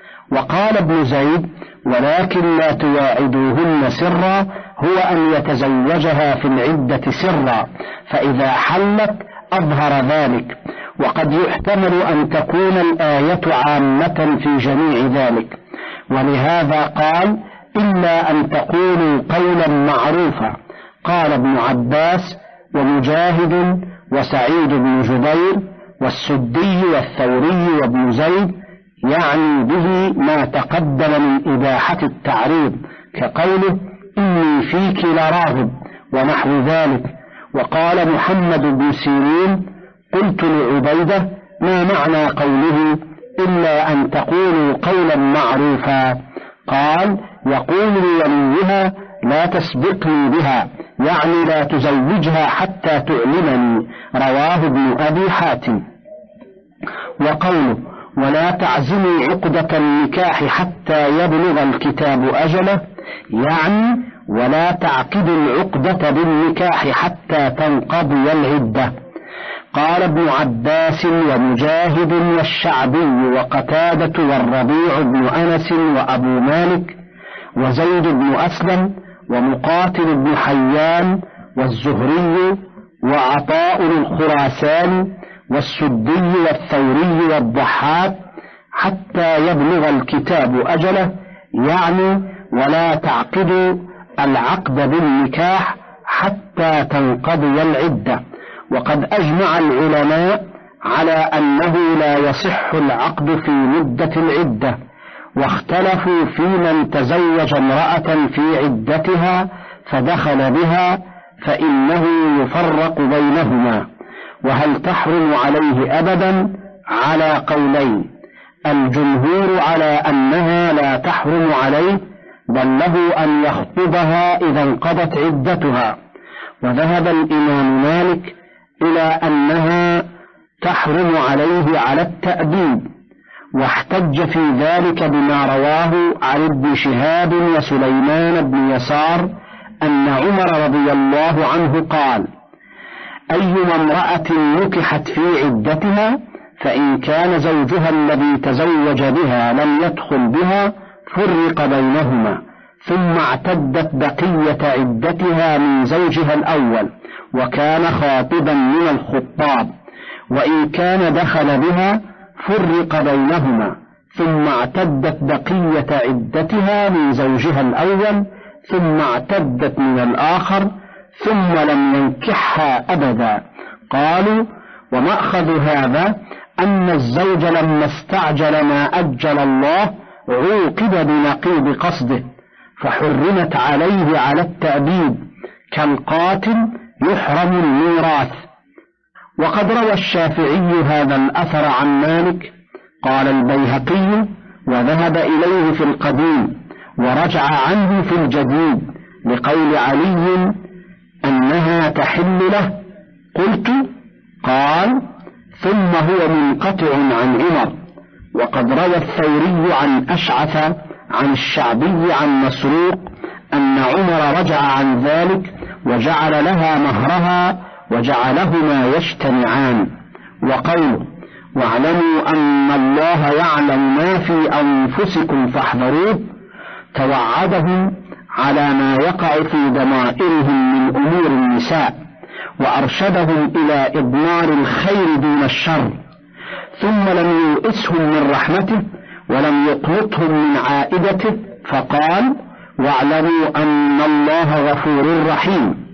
وقال ابن زيد ولكن لا تواعدوهن سرا هو أن يتزوجها في العدة سرا، فإذا حلت أظهر ذلك. وقد يحتمل أن تكون الآية عامة في جميع ذلك، ولهذا قال إلا أن تقولوا قولا معروفا. قال ابن عباس ومجاهد وسعيد بن جبير والسدي والثوري وابن زيد، يعني به ما تقدم من إباحة التعريض كقوله إني فيك لراغب ونحو ذلك. وقال محمد بن سيرين قلت لعبيدة ما معنى قوله إلا أن تقولوا قولا معروفا؟ قال يقول لوليها لا تسبقني بها، يعني لا تزوجها حتى تعلمني. رواه ابن أبي حاتم. وقوله ولا تعزموا عقدة النكاح حتى يبلغ الكتاب أجله، يعني ولا تعقدوا العقدة بالنكاح حتى تنقضي العدة. قال ابن عباس ومجاهد والشعبي وقتادة والربيع بن أنس وأبو مالك وزيد بن أسلم ومقاتل بن حيان والزهري وعطاء الخراساني والسدي والثوري والضحاك حتى يبلغ الكتاب أجله، يعني ولا تعقدوا العقد بالنكاح حتى تنقضي العدة. وقد أجمع العلماء على أنه لا يصح العقد في مدة العدة، واختلفوا في من تزوج امرأة في عدتها فدخل بها فإنه يفرق بينهما، وهل تحرم عليه أبدا على قولين. الجمهور على أنها لا تحرم عليه، بل له أن يخطبها إذا انقضت عدتها. وذهب الإمام مالك إلى أنها تحرم عليه على التأديب، واحتج في ذلك بما رواه عن ابن شهاب وسليمان بن يسار أن عمر رضي الله عنه قال أيما امرأة نكحت في عدتها فإن كان زوجها الذي تزوج بها لم يدخل بها فرق بينهما، ثم اعتدت بقية عدتها من زوجها الأول وكان خاطبا من الخطاب، وإن كان دخل بها فرق بينهما، ثم اعتدت بقية عدتها من زوجها الأول ثم اعتدت من الآخر ثم لم ينكحها أبدا. قالوا ومأخذ هذا أن الزوج لما استعجل ما أجل الله عوقب بنقيض قصده فحرمت عليه على التأبيد، كالقاتل يحرم الميراث. وقد روى الشافعي هذا الأثر عن مالك. قال البيهقي وذهب إليه في القديم ورجع عنه في الجديد لقول علي أنها تحل له. قلت قال ثم هو منقطع عن عمر. وقد روى الثوري عن أشعث عن الشعبي عن مسروق أن عمر رجع عن ذلك وجعل لها مهرها وجعلهما يجتمعان. وقوله واعلموا أن الله يعلم ما في أنفسكم فاحذروه توعدهم على ما يقع في ضمائرهم من أمور النساء، وأرشدهم إلى إضمار الخير دون الشر، ثم لم يؤسهم من رحمته ولم يقنطهم من عائدته، فقال واعلموا أن الله غفور رحيم.